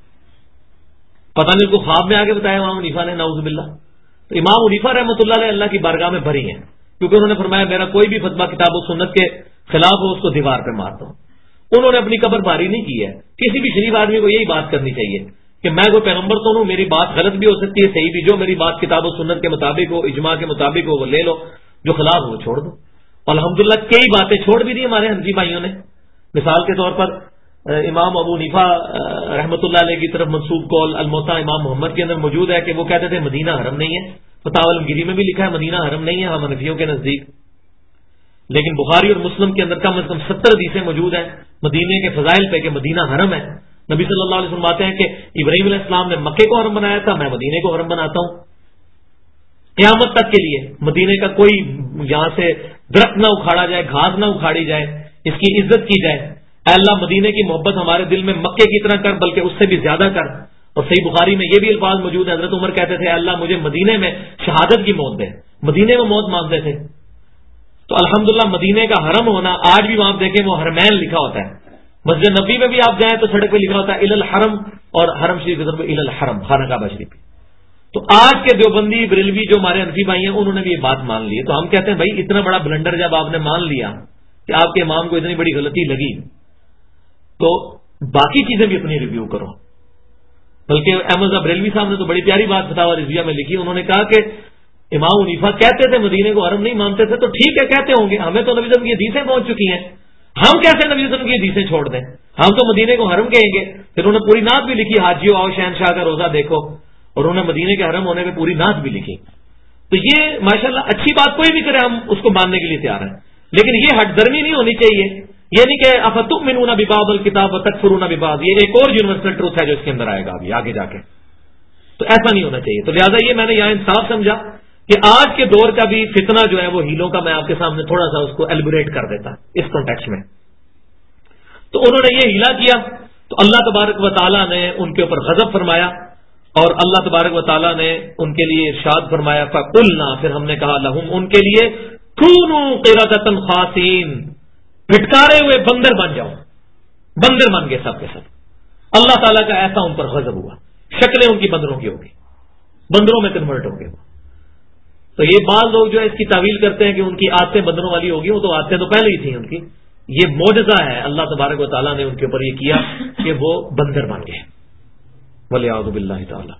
پتہ نہیں کو خواب میں آگے بتایا امام حنیفہ نے، نعوذ باللہ. تو امام حنیفہ رحمۃ اللہ علیہ اللہ کی بارگاہ میں بھری ہیں کیونکہ انہوں نے فرمایا میرا کوئی بھی فتویٰ کتاب و سنت کے خلاف ہو اس کو دیوار پہ مارتا ہوں. انہوں نے اپنی قبر باری نہیں کی ہے. کسی بھی شریف آدمی کو یہی بات کرنی چاہیے کہ میں کوئی پیغمبر تو ہوں، میری بات غلط بھی ہو سکتی ہے صحیح بھی، جو میری بات کتاب و سنت کے مطابق ہو اجماع کے مطابق ہو وہ لے لو، جو خلاف ہو چھوڑ دو. الحمدللہ کئی باتیں چھوڑ بھی دی ہمارے حنفی بھائیوں نے. مثال کے طور پر امام ابو حنیفہ رحمۃ اللہ علیہ کی طرف منسوب قول الموطا امام محمد کے اندر موجود ہے کہ وہ کہتے تھے مدینہ حرم نہیں ہے. فتاوی المگیری میں بھی لکھا ہے مدینہ حرم نہیں ہے ہم حنفیوں کے نزدیک. لیکن بخاری اور مسلم کے اندر کم از کم 70 حدیثیں موجود ہیں مدینے کے فضائل پہ کہ مدینہ حرم ہے. نبی صلی اللہ علیہ وسلم فرماتے ہیں کہ ابراہیم علیہ السلام نے مکے کو حرم بنایا تھا، میں مدینے کو حرم بناتا ہوں. قیامت تک کے لیے مدینے کا کوئی یہاں سے درخت نہ اکھاڑا جائے، گھاس نہ اکھاڑی جائے، اس کی عزت کی جائے. اے اللہ مدینے کی محبت ہمارے دل میں مکے کی طرح کر بلکہ اس سے بھی زیادہ کر. اور صحیح بخاری میں یہ بھی الفاظ موجود ہیں حضرت عمر کہتے تھے اے اللہ مجھے مدینے میں شہادت کی موت دے، مدینے میں موت مانگتے تھے. تو الحمدللہ مدینے کا حرم ہونا آج بھی وہاں دیکھیں وہ حرمین لکھا ہوتا ہے. مسجد نبی میں بھی آپ جائیں تو سڑک پہ لکھا ہوتا ہے الی الحرم، اور حرم شریف کی طرف الی الحرم خانہ کعبہ شریف. تو آج کے دیوبندی بریلوی جو ہمارے حنفی بھائی ہیں انہوں نے بھی یہ بات مان لی ہے. تو ہم کہتے ہیں بھائی اتنا بڑا بلنڈر جب آپ نے مان لیا کہ آپ کے امام کو اتنی بڑی غلطی لگی تو باقی چیزیں بھی اپنی ریویو کرو. بلکہ احمد بریلوی صاحب نے تو بڑی پیاری بات فتاوی رضویہ میں لکھی. انہوں نے کہا کہ امام حنیفہ کہتے تھے مدینے کو حرم نہیں مانتے تھے، تو ٹھیک ہے کہتے ہوں گے، ہمیں تو نبی صلی اللہ علیہ وسلم کی حدیثیں پہنچ چکی ہیں، ہم کیسے نبی صلی اللہ علیہ وسلم کی حدیثیں چھوڑ دیں؟ ہم تو مدینے کو حرم کہیں گے. پھر انہوں نے پوری نعت بھی لکھی حاجیو آؤ شہنشاہ کا روزہ دیکھو، اور انہوں نے مدینے کے حرم ہونے پہ پوری نعت بھی لکھی. تو یہ ماشاءاللہ اچھی بات کوئی بھی کرے ہم اس کو ماننے کے لیے تیار ہیں، لیکن یہ ہٹ درمی نہیں ہونی چاہیے. یہ نہیں کہ افتؤمنون ببعض الکتاب وتکفرون ببعض، یہ ایک اور یونیورسل ٹروتھ ہے جو اس کے اندر آئے گا ابھی آگے جا کے. تو ایسا نہیں ہونا چاہیے. تو لہٰذا یہ میں نے یہاں انصاف سمجھا کہ آج کے دور کا بھی فتنہ جو ہے وہ ہیلوں کا میں آپ کے سامنے تھوڑا سا اس کو ایلیبریٹ کر دیتا اس کانٹیکسٹ میں. تو انہوں نے یہ ہیلا کیا تو اللہ تبارک و تعالیٰ نے ان کے اوپر غضب فرمایا، اور اللہ تبارک و تعالیٰ نے ان کے لیے ارشاد فرمایا فقلنا، پھر ہم نے کہا لہم ان کے لیے کونوا قردۃ خاسئین، پھٹکارے ہوئے بندر بن جاؤ. بندر بن گئے سب کے سب. اللہ تعالیٰ کا ایسا ان پر غضب ہوا، شکلیں ان کی بندروں کی ہوگی، بندروں میں کنورٹ ہوں گے. تو یہ بعض لوگ جو ہے اس کی تعویل کرتے ہیں کہ ان کی عادتیں بندروں والی ہوگی، وہ تو عادتیں تو پہلے ہی تھیں ان کی. یہ معجزہ ہے اللہ تبارک و تعالیٰ نے ان کے اوپر یہ کیا کہ وہ بندر بن گئے، والعیاذ باللہ تعالی.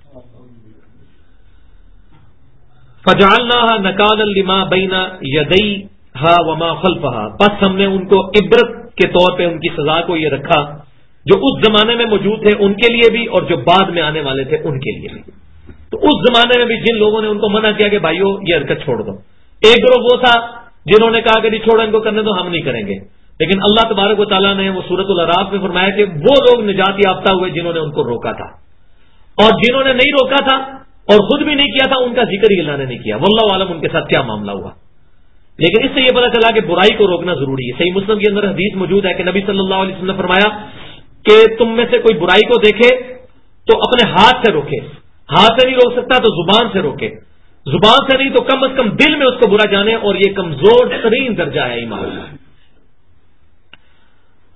فجعلناها نکالا لما بین یدیہا وما خلفہا، پس ہم نے ان کو عبرت کے طور پہ ان کی سزا کو یہ رکھا جو اس زمانے میں موجود تھے ان کے لیے بھی اور جو بعد میں آنے والے تھے ان کے لیے بھی. تو اس زمانے میں بھی جن لوگوں نے ان کو منع کیا کہ بھائیو یہ حرکت چھوڑ دو، ایک گروہ وہ تھا جنہوں نے کہا کہ نہیں چھوڑو ان کو کرنے دو ہم نہیں کریں گے. لیکن اللہ تبارک و تعالیٰ نے وہ سورۃ الاعراف میں فرمایا کہ وہ لوگ نجات یافتہ ہوئے جنہوں نے ان کو روکا تھا، اور جنہوں نے نہیں روکا تھا اور خود بھی نہیں کیا تھا ان کا ذکر ہی اللہ نے نہیں کیا. واللہ عالم ان کے ساتھ کیا معاملہ ہوا. لیکن اس سے یہ پتا چلا کہ برائی کو روکنا ضروری ہے. صحیح مسلم کے اندر حدیث موجود ہے کہ نبی صلی اللہ علیہ وسلم نے فرمایا کہ تم میں سے کوئی برائی کو دیکھے تو اپنے ہاتھ سے روکے، ہاتھ سے نہیں روک سکتا تو زبان سے روکے، زبان سے نہیں تو کم از کم دل میں اس کو برا جانے، اور یہ کمزور ترین درجہ ہے ایمان کا. تو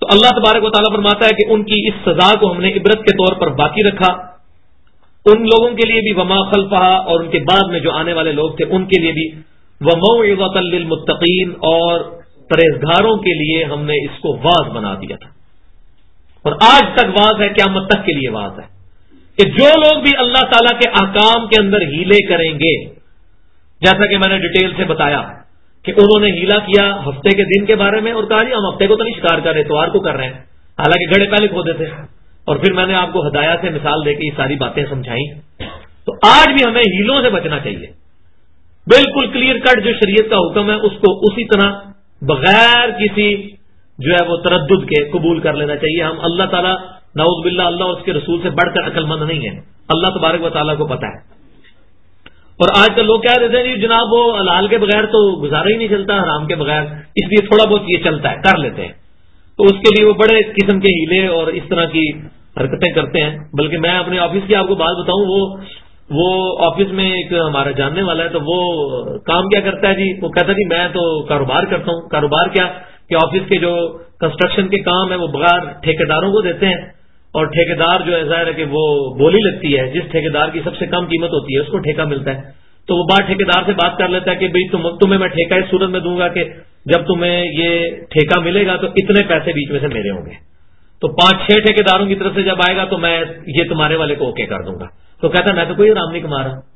تو اللہ تبارک و تعالیٰ فرماتا ہے کہ ان کی اس سزا کو ہم نے عبرت کے طور پر باقی رکھا، ان لوگوں کے لیے بھی وما خلفہا، اور ان کے بعد میں جو آنے والے لوگ تھے ان کے لیے بھی، وموعظۃ للمتقین، اور پرہیزگاروں کے لیے ہم نے اس کو واعظ بنا دیا تھا، اور آج تک واعظ ہے، قیامت تک کے لیے واعظ ہے کہ جو لوگ بھی اللہ تعالیٰ کے احکام کے اندر ہیلے کریں گے، جیسا کہ میں نے ڈیٹیل سے بتایا کہ انہوں نے ہیلا کیا ہفتے کے دن کے بارے میں اور کہا جی ہم ہفتے کو تو نہیں شکار کر رہے، اتوار کو کر رہے ہیں، حالانکہ گڑھے پہلے کھودے تھے، اور پھر میں نے آپ کو ہدایہ سے مثال دے کے یہ ساری باتیں سمجھائیں۔ تو آج بھی ہمیں ہیلوں سے بچنا چاہیے، بالکل کلیئر کٹ جو شریعت کا حکم ہے اس کو اسی طرح بغیر کسی جو ہے وہ تردد کے قبول کر لینا چاہیے۔ ہم اللہ تعالیٰ نعوذ باللہ اللہ اور اس کے رسول سے بڑھ کر عقل مند نہیں ہے، اللہ تبارک و تعالیٰ کو پتہ ہے۔ اور آج کل لوگ کہہ دیتے ہیں جی جناب وہ حلال کے بغیر تو گزارا ہی نہیں چلتا، حرام کے بغیر، اس لیے تھوڑا بہت یہ چلتا ہے، کر لیتے ہیں، تو اس کے لیے وہ بڑے قسم کے ہیلے اور اس طرح کی حرکتیں کرتے ہیں۔ بلکہ میں اپنے آفس کی آپ کو بات بتاؤں، وہ آفس میں ایک ہمارا جاننے والا ہے، تو وہ کام کیا کرتا ہے جی، وہ کہتا ہے جی میں تو کاروبار کرتا ہوں۔ کاروبار کیا کہ آفس کے جو کنسٹرکشن کے کام ہے وہ بغیر ٹھیکیداروں کو دیتے ہیں، اور ٹھیکیدار جو ہے ظاہر ہے کہ وہ بولی لگتی ہے، جس ٹھیکیدار کی سب سے کم قیمت ہوتی ہے اس کو ٹھیکہ ملتا ہے، تو وہ بات ٹھیکیدار سے بات کر لیتا ہے کہ بھئی تمہیں میں ٹھیکہ اس صورت میں دوں گا کہ جب تمہیں یہ ٹھیکہ ملے گا تو اتنے پیسے بیچ میں سے میرے ہوں گے، تو 5-6 ٹھیکیداروں کی طرف سے جب آئے گا تو میں یہ تمہارے والے کو اوکے کر دوں گا۔ تو کہتا ہے میں تو کوئی آرام نہیں کما رہا،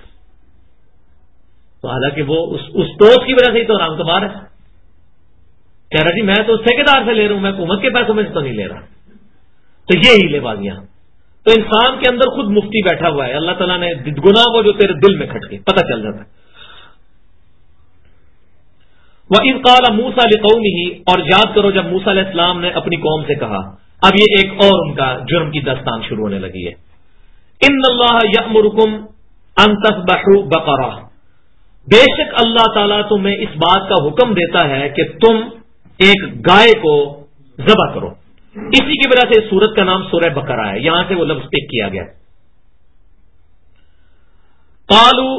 تو حالانکہ وہ اس پوسٹ کی وجہ سے ہی تو آرام کما رہا ہے، کہہ رہا جی میں تو اس ٹھیکیدار سے لے رہا ہوں، میں حکومت کے پیسوں میں سے تو نہیں لے رہا۔ تو یہ ہیلے بازیاں، تو انسان کے اندر خود مفتی بیٹھا ہوا ہے، اللہ تعالیٰ نے گناہ کو جو تیرے دل میں کھٹ کے پتہ چل جاتا ہے۔ وَإِذْ قَالَ مُوسَىٰ لِقَوْمِهِ، اور یاد کرو جب موسیٰ علیہ السلام نے اپنی قوم سے کہا، اب یہ ایک اور ان کا جرم کی داستان شروع ہونے لگی ہے۔ إِنَّ اللَّهَ يَأْمُرُكُمْ أَن تَذْبَحُوا بَقَرَةً، بے شک اللہ تعالیٰ تمہیں اس بات کا حکم دیتا ہے کہ تم ایک گائے کو ذبح کرو۔ اسی کی وجہ سے اس سورت کا نام سورہ بقرہ ہے، یہاں سے وہ لفظ پک کیا گیا۔ قالوا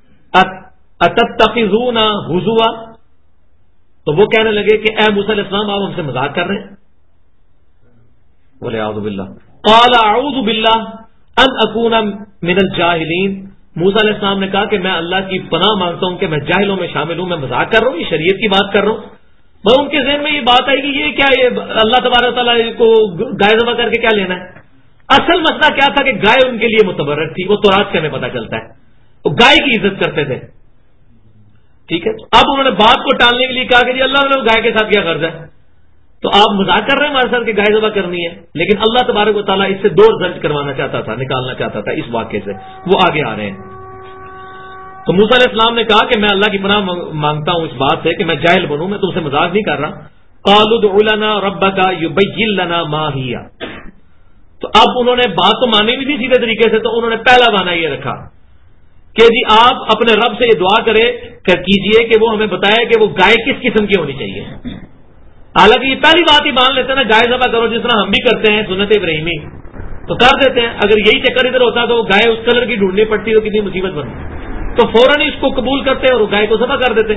اتتخذونا ہزوا، تو وہ کہنے لگے کہ اے موسیٰ علیہ السلام آپ ہم سے مذاق کر رہے ہیں، بولے اعوذ باللہ۔ قال اعوذ باللہ ان اکون من الجاہلین، موسیٰ علیہ السلام نے کہا کہ میں اللہ کی پناہ مانگتا ہوں کہ میں جاہلوں میں شامل ہوں، میں مذاق کر رہا ہوں، یہ شریعت کی بات کر رہا ہوں۔ بھائی ان کے ذہن میں یہ بات آئی کہ یہ کیا، یہ اللہ تبارک تعالیٰ کو گائے ذبح کر کے کیا لینا ہے؟ اصل مسئلہ کیا تھا کہ گائے ان کے لیے متبرک تھی، وہ تورات سے ہمیں پتہ چلتا ہے، وہ گائے کی عزت کرتے تھے، ٹھیک ہے۔ اب انہوں نے بات کو ٹالنے کے لیے کہا کہ جی اللہ نے گائے کے ساتھ کیا غرض ہے، تو آپ مذاق کر رہے ہیں ہمارے ساتھ کہ گائے ذبح کرنی ہے، لیکن اللہ تبارک و تعالیٰ اس سے دور درج کروانا چاہتا تھا، نکالنا چاہتا تھا اس واقعے سے، وہ آگے آ رہے ہیں۔ تو موسیٰ علیہ السلام نے کہا کہ میں اللہ کی پناہ مانگتا ہوں اس بات سے کہ میں جاہل بنوں، میں تم سے مذاق نہیں کر رہا۔ قالوا ادع لنا ربک یبین لنا ما ہی، تو اب انہوں نے بات تو مانی بھی تھی سیدھے طریقے سے، تو انہوں نے پہلا بہانہ یہ رکھا کہ جی آپ اپنے رب سے یہ دعا کیجئے کہ وہ ہمیں بتائے کہ وہ گائے کس قسم کی ہونی چاہیے۔ حالانکہ یہ پہلی بات ہی مان لیتے ہیں نا، گائے ذبح کرو جس طرح ہم بھی کرتے ہیں سنت ابراہیمی، تو کر دیتے ہیں۔ اگر یہی چکر ادھر ہوتا تو گائے اس کلر کی ڈھونڈنی پڑتی تو کتنی مصیبت بنتی، تو فوراً اس کو قبول کرتے اور گائے کو ذبح کر دیتے۔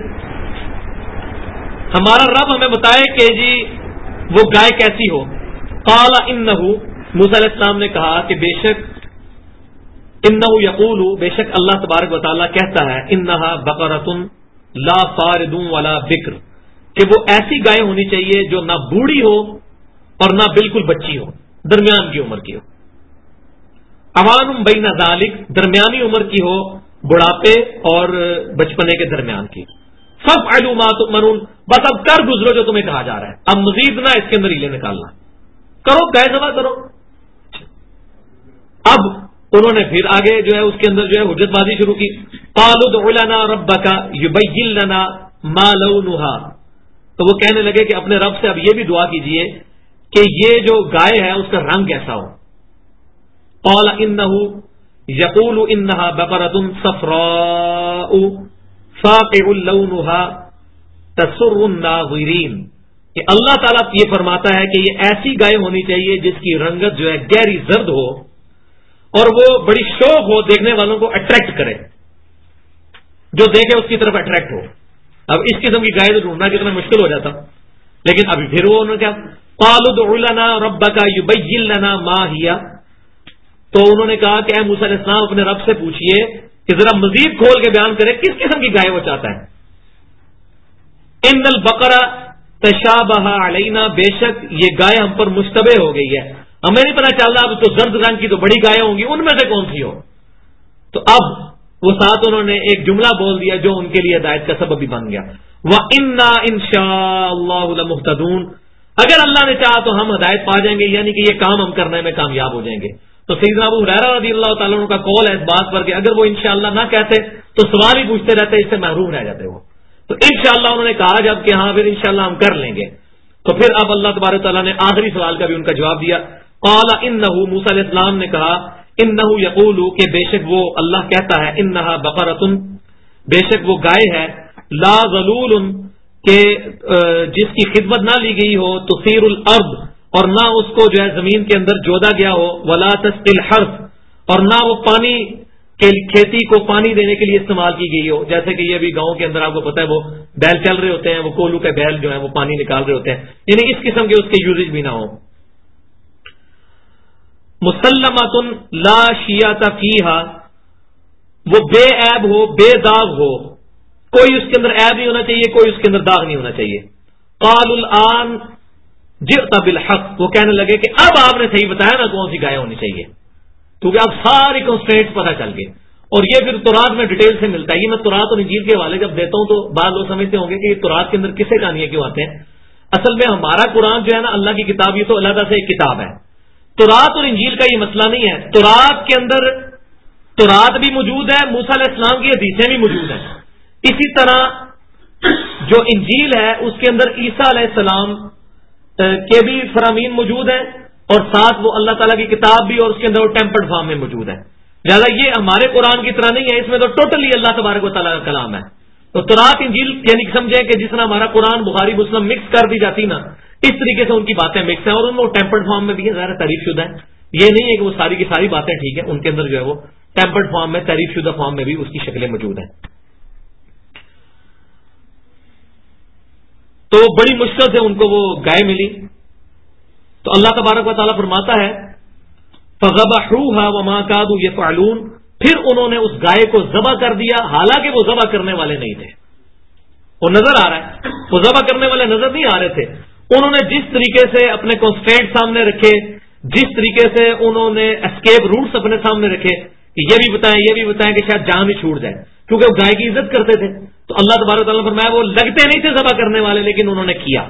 ہمارا رب ہمیں بتائے کہ جی وہ گائے کیسی ہو۔ قال انہ، موسیٰ علیہ السلام نے کہا کہ بے شک انہ یقول، بے شک اللہ تبارک و تعالیٰ کہتا ہے، انہا بقرۃ لا فارض ولا بکر، کہ وہ ایسی گائے ہونی چاہیے جو نہ بوڑھی ہو اور نہ بالکل بچی ہو، درمیان کی عمر کی ہو۔ اوان بین ذالک، درمیانی عمر کی ہو، بڑھاپے اور بچپنے کے درمیان کی۔ فافعلوا ما تؤمرون، بس اب کر گزرو جو تمہیں کہا جا رہا ہے، اب مزید نہ اس کے اندر ہیلے نکالنا، کرو گائے ذبح کرو۔ اب انہوں نے پھر آگے جو ہے اس کے اندر جو ہے حجت بازی شروع کی۔ قالوا ادع لنا ربک یبین لنا ما لونها، تو وہ کہنے لگے کہ اپنے رب سے اب یہ بھی دعا کیجئے کہ یہ جو گائے ہے اس کا رنگ کیسا ہو۔ قال انہ یقول انہا بقرۃ صفراء فاقع لونها تسر الناظرین، کہ اللہ تعالیٰ یہ فرماتا ہے کہ یہ ایسی گائے ہونی چاہیے جس کی رنگت جو ہے گہری زرد ہو اور وہ بڑی شوق ہو، دیکھنے والوں کو اٹریکٹ کرے، جو دیکھے اس کی طرف اٹریکٹ ہو۔ اب اس قسم کی گائے تو ڈھونڈنا کتنا مشکل ہو جاتا، لیکن ابھی پھر وہ انہوں نے کیا قالوا ادع لنا ربك يبين لنا ما هي، تو انہوں نے کہا کہ اے موسیٰ علیہ السلام اپنے رب سے پوچھئے کہ ذرا مزید کھول کے بیان کرے کس قسم کی گائے وہ چاہتا ہے. ان البقرہ تشابہ علینا، بے شک یہ گائے ہم پر مشتبہ ہو گئی ہے، ہمیں نہیں پتہ چل رہا اب تو زرد رنگ کی تو بڑی گائے ہوں گی، ان میں سے کون سی ہو. تو اب وہ ساتھ انہوں نے ایک جملہ بول دیا جو ان کے لیے ہدایت کا سبب بھی بن گیا. وَإِنَّا إِن شَاءَ اللَّهُ لَمُهْتَدُونَ، اگر اللہ نے چاہا تو ہم ہدایت پا جائیں گے، یعنی کہ یہ کام ہم کرنے میں کامیاب ہو جائیں گے. تو سیدنا ابو ہریرہ رضی اللہ تعالیٰ عنہ کا قول ہے اس بات پر کہ اگر وہ انشاءاللہ نہ کہتے تو سوال ہی پوچھتے رہتے، اس سے محروم رہ جاتے وہ. تو انشاءاللہ انہوں نے کہا جب کہ ہاں پھر انشاءاللہ ہم کر لیں گے. تو پھر اب اللہ تبارک تعالیٰ نے آخری سوال کا بھی ان کا جواب دیا. قال انہ، موسیٰ علیہ السلام نے کہا انہ یقول، کہ بے شک وہ اللہ کہتا ہے، انہا بقرۃ، بے شک وہ گائے ہے، لا ذلول، کہ جس کی خدمت نہ لی گئی ہو، تثیر الارض، اور نہ اس کو جو ہے زمین کے اندر جودا گیا ہو، ولا تسقی الحرث، اور نہ وہ پانی کے کھیتی کو پانی دینے کے لیے استعمال کی گئی ہو. جیسے کہ یہ بھی گاؤں کے اندر آپ کو پتہ ہے وہ بیل چل رہے ہوتے ہیں، وہ کولو کے بیل جو ہیں وہ پانی نکال رہے ہوتے ہیں، یعنی اس قسم کے اس کے یوزج بھی نہ ہو. مسلمۃ لا شیاۃ فیہا، وہ بے عیب ہو، بے داغ ہو، کوئی اس کے اندر عیب نہیں ہونا چاہیے، کوئی اس کے اندر داغ نہیں ہونا چاہیے. قالوا الآن جئت بالحق، وہ کہنے لگے کہ اب آپ نے صحیح بتایا نا کون سی گائے ہونی چاہیے، کیونکہ اب ساری کنسٹرینٹس پتہ چل گئے. اور یہ پھر تورات میں ڈیٹیل سے ملتا ہے. یہ میں تورات اور انجیل کے حوالے جب دیتا ہوں تو بعض لوگ سمجھتے ہوں گے کہ یہ تورات کے اندر کسے کہانیاں کیوں آتے ہیں. اصل میں ہمارا قرآن جو ہے نا اللہ کی کتاب، یہ تو علیحدہ سے ایک کتاب ہے. تورات اور انجیل کا یہ مسئلہ نہیں ہے. تورات کے اندر تورات بھی موجود ہے، موسیٰ علیہ السلام کی حدیثیں بھی موجود ہیں. اسی طرح جو انجیل ہے اس کے اندر عیسیٰ علیہ السلام کے بھی فرامین موجود ہیں، اور ساتھ وہ اللہ تعالیٰ کی کتاب بھی، اور اس کے اندر وہ ٹیمپرڈ فارم میں موجود ہے. لہٰذا یہ ہمارے قرآن کی طرح نہیں ہے، اس میں تو ٹوٹلی اللہ تبارک و تعالیٰ کا کلام ہے. تو تورات انجیل یعنی سمجھیں کہ جس طرح ہمارا قرآن بخاری مسلم مکس کر دی جاتی نا، اس طریقے سے ان کی باتیں مکس ہیں، اور ان میں وہ ٹیمپرڈ فارم میں بھی ہے، ظاہر تعریف شدہ ہے. یہ نہیں ہے کہ وہ ساری کی ساری باتیں ٹھیک ہیں، ان کے اندر جو ہے وہ ٹیمپرڈ فارم میں، تعریف شدہ فارم میں بھی اس کی شکلیں موجود ہیں. تو بڑی مشکل سے ان کو وہ گائے ملی. تو اللہ تبارک و تعالیٰ فرماتا ہے فَذَبَحُوهَا وَمَا كَادُوا يَفْعَلُونَ، پھر انہوں نے اس گائے کو ذبح کر دیا، حالانکہ وہ ذبح کرنے والے نہیں تھے. وہ نظر آ رہا ہے، وہ ذبح کرنے والے نظر نہیں آ رہے تھے. انہوں نے جس طریقے سے اپنے کنسٹرینٹ سامنے رکھے، جس طریقے سے انہوں نے اسکیپ روٹس اپنے سامنے رکھے کہ یہ بھی بتائیں کہ شاید جان بھی چھوٹ جائے، کیونکہ وہ گائے کی عزت کرتے تھے. تو اللہ تبارک تعالیٰ نے فرمایا وہ لگتے نہیں تھے ذبح کرنے والے، لیکن انہوں نے کیا.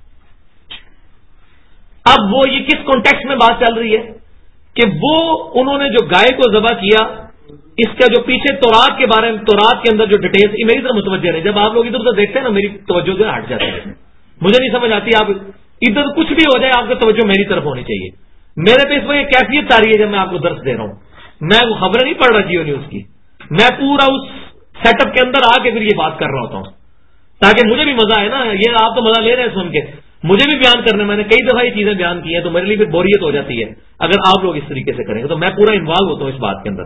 اب وہ یہ کس کانٹیکسٹ میں بات چل رہی ہے کہ وہ انہوں نے جو گائے کو ذبح کیا، اس کا جو پیچھے تورات کے بارے میں، تورات کے اندر جو ڈیٹیلز، میری طرف متوجہ رہے. جب آپ لوگ ادھر ادھر دیکھتے ہیں نا میری توجہ جو ہٹ جاتی ہے، مجھے نہیں سمجھ آتی. آپ ادھر کچھ بھی ہو جائے آپ کی توجہ میری طرف ہونی چاہیے. میرے پہ اس میں یہ کیفیت آ رہی ہے جب میں آپ کو درس دے رہا ہوں، میں وہ خبریں نہیں پڑھ رہا جیو نیوز کی، میں پورا اس سیٹ اپ کے اندر آ کے پھر یہ بات کر رہا ہوتا ہوں تاکہ مجھے بھی مزہ آئے نا. یہ آپ تو مزہ لے رہے ہیں سن کے، مجھے بھی بیان کرنے، میں نے کئی دفعہ یہ چیزیں بیان کی ہیں تو میرے لیے پھر بوریت ہو جاتی ہے. اگر آپ لوگ اس طریقے سے کریں گے تو میں پورا انوالو ہوتا ہوں اس بات کے اندر.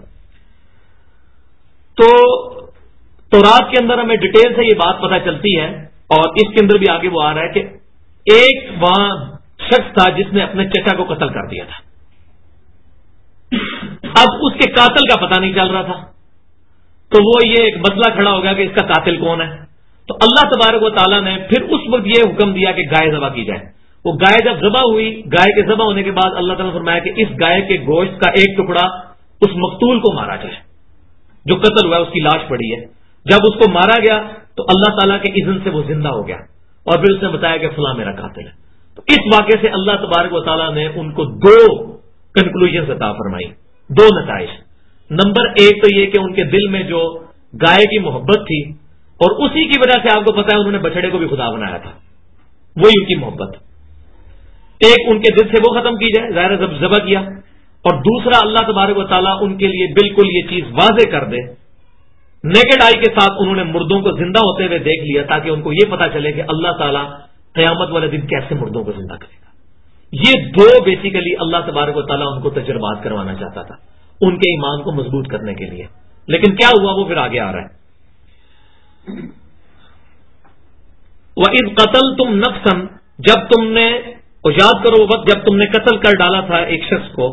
تو تورات کے اندر ہمیں ڈیٹیل سے یہ بات پتہ چلتی ہے، اور اس کے اندر بھی آگے وہ آ رہا ہے کہ ایک وہاں شخص تھا جس نے اپنے چچا کو قتل کر دیا تھا. اب اس کے قاتل کا پتہ نہیں چل رہا تھا، تو وہ یہ ایک مسئلہ کھڑا ہو گیا کہ اس کا قاتل کون ہے. تو اللہ تبارک و تعالیٰ نے پھر اس وقت یہ حکم دیا کہ گائے ذبح کی جائے. وہ گائے جب ذبح ہوئی، گائے کے ذبح ہونے کے بعد اللہ تعالیٰ نے فرمایا کہ اس گائے کے گوشت کا ایک ٹکڑا اس مقتول کو مارا جائے، جو قتل ہوا ہے، اس کی لاش پڑی ہے. جب اس کو مارا گیا تو اللہ تعالیٰ کے اذن سے وہ زندہ ہو گیا، اور پھر اس نے بتایا کہ فلاں میرا قاتل ہے. تو اس واقعے سے اللہ تبارک و تعالیٰ نے ان کو دو کنکلوژن عطا فرمائی، دو نتائج. نمبر ایک تو یہ کہ ان کے دل میں جو گائے کی محبت تھی، اور اسی کی وجہ سے آپ کو پتا ہے انہوں نے بچڑے کو بھی خدا بنایا تھا، وہی ان کی محبت. ایک ان کے دل سے وہ ختم کی جائے، ظاہر ذبح کیا. اور دوسرا اللہ تبارک و تعالیٰ ان کے لیے بالکل یہ چیز واضح کر دے، نیکڈ آئی کے ساتھ انہوں نے مردوں کو زندہ ہوتے ہوئے دیکھ لیا، تاکہ ان کو یہ پتا چلے کہ اللہ تعالیٰ قیامت والے دن کیسے مردوں کو زندہ کرے گا. یہ دو بیسیکلی اللہ تبارک و تعالیٰ ان کو تجربات کروانا چاہتا تھا ان کے ایمان کو مضبوط کرنے کے لیے. لیکن کیا ہوا وہ پھر آگے آ رہا ہے. وَإِذْ قَتَلْتُمْ نَفْسًا، جب تم نے اور یاد کرو وہ وقت جب تم نے قتل کر ڈالا تھا ایک شخص کو،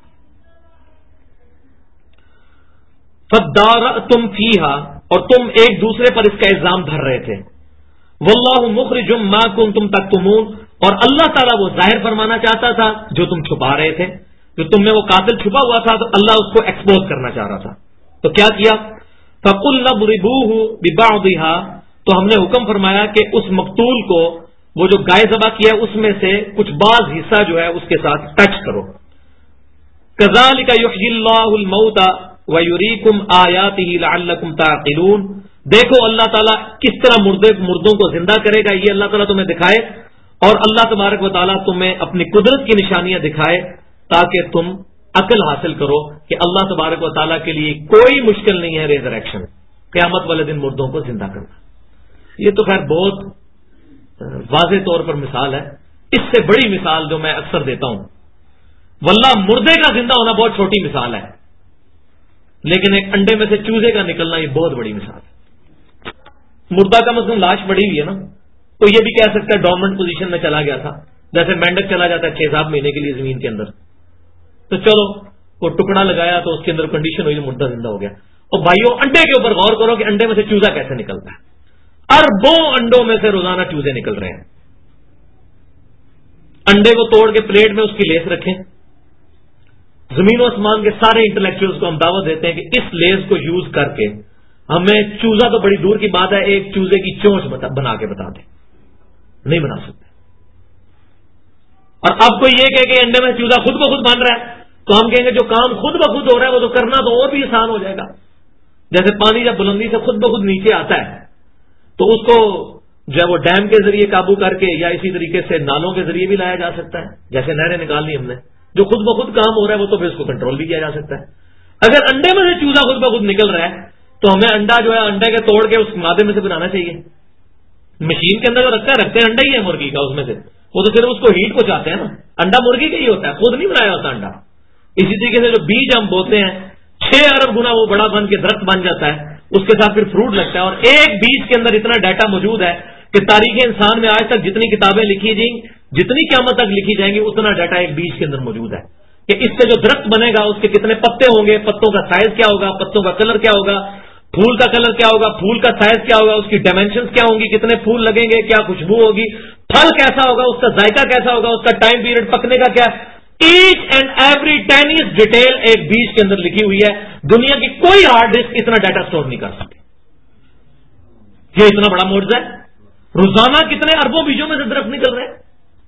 فَدَّارَأْتُمْ فِيهَا، اور تم ایک دوسرے پر اس کا الزام دھر رہے تھے، وَاللَّهُ مُخْرِجٌ مَا كُنتُمْ تَكْتُمُونَ، اور اللہ تعالیٰ وہ ظاہر فرمانا چاہتا تھا جو تم چھپا رہے تھے، جو تم میں وہ قاتل چھپا ہوا تھا تو اللہ اس کو ایکسپوز کرنا چاہ رہا تھا، تو کیا کیا؟ فَقُلْنَا اضْرِبُوهُ بِبَعْضِهَا، تو ہم نے حکم فرمایا کہ اس مقتول کو، وہ جو گائے ذبح کیا اس میں سے کچھ بعض حصہ جو ہے اس کے ساتھ ٹچ کرو۔ كَذَلِكَ يُحْيِي اللَّهُ الْمَوْتَى وَيُرِيكُمْ آيَاتِهِ لَعَلَّكُمْ تَعْقِلُونَ، دیکھو اللہ تعالیٰ کس طرح مردوں کو زندہ کرے گا، یہ اللہ تعالیٰ تمہیں دکھائے، اور اللہ تبارک و تعالیٰ تمہیں اپنی قدرت کی نشانیاں دکھائے تاکہ تم عقل حاصل کرو کہ اللہ تبارک و تعالیٰ کے لیے کوئی مشکل نہیں ہے ریزریکشن، قیامت والے دن مردوں کو زندہ کرنا۔ یہ تو خیر بہت واضح طور پر مثال ہے، اس سے بڑی مثال جو میں اکثر دیتا ہوں، واللہ مردے کا زندہ ہونا بہت چھوٹی مثال ہے، لیکن ایک انڈے میں سے چوزے کا نکلنا یہ بہت بڑی مثال ہے۔ مردہ کا مثلا لاش پڑی ہوئی ہے نا، تو یہ بھی کہہ سکتا ہے ڈورمنٹ پوزیشن میں چلا گیا تھا، جیسے مینڈک چلا جاتا ہے 6-7 مہینے کے لیے زمین کے اندر، تو چلو وہ ٹکڑا لگایا تو اس کے اندر کنڈیشن ہوئی تو مردہ زندہ ہو گیا۔ اور بھائیو انڈے کے اوپر غور کرو کہ انڈے میں سے چوزا کیسے نکلتا ہے، اربوں انڈوں میں سے روزانہ چوزے نکل رہے ہیں۔ انڈے کو توڑ کے پلیٹ میں اس کی لیس رکھیں، زمین و آسمان کے سارے انٹلیکچوئلز کو ہم دعوت دیتے ہیں کہ اس لیس کو یوز کر کے ہمیں چوزا تو بڑی دور کی بات ہے، ایک چوزے کی چونچ بنا کے بتا دیں، نہیں بنا سکتے۔ اور اب کوئی یہ کہ انڈے میں چوزا خود بخود بن رہا ہے تو ہم کہیں گے جو کام خود بخود ہو رہا ہے وہ تو کرنا تو اور بھی آسان ہو جائے گا، جیسے پانی جب بلندی سے خود بخود نیچے آتا ہے تو اس کو جو ہے وہ ڈیم کے ذریعے قابو کر کے یا اسی طریقے سے نالوں کے ذریعے بھی لایا جا سکتا ہے، جیسے نہریں نکال لی ہم نے، جو خود بخود کام ہو رہا ہے وہ تو پھر اس کو کنٹرول بھی کیا جا سکتا ہے۔ اگر انڈے میں سے چوزا خود بخود نکل رہا ہے تو ہمیں انڈا جو ہے انڈے کے توڑ کے اس مادے میں سے بنانا چاہیے۔ مشین کے اندر جو رکھتا ہے انڈا ہی ہے مرغی کا، اس میں سے وہ تو صرف اس کو ہیٹ کو چاہتے ہیں نا، انڈا مرغی کا ہی ہوتا ہے، خود نہیں بنایا ہوتا انڈا۔ اسی طریقے سے جو بیج ہم بوتے ہیں 6 ارب گنا وہ بڑا بن کے درخت بن جاتا ہے، اس کے ساتھ پھر فروٹ لگتا ہے، اور ایک بیج کے اندر اتنا ڈیٹا موجود ہے کہ تاریخ انسان میں آج تک جتنی کتابیں لکھی جائیں، جتنی قیامت تک لکھی جائیں گی اتنا ڈیٹا ایک بیج کے اندر موجود ہے کہ اس سے جو درخت بنے گا اس کے کتنے پتے ہوں گے، پتوں کا سائز کیا ہوگا، پتوں کا کلر کیا ہوگا، پھول کا کلر کیا ہوگا، پھول کا سائز کیا ہوگا، اس کی ڈائمینشنز کیا ہوں گی، کتنے پھول لگیں گے، کیا خوشبو ہوگی، پھل کیسا ہوگا، اس کا ذائقہ کیسا ہوگا، اس کا ٹائم پیریڈ پکنے کا کیا، each and every tiniest detail ایک بیج کے اندر لکھی ہوئی ہے۔ دنیا کی کوئی ہارڈ ڈسک اتنا ڈیٹا سٹور نہیں کر سکتی۔ یہ اتنا بڑا معجزہ ہے، روزانہ کتنے اربوں بیجوں میں سے درخت نکل رہے ہیں۔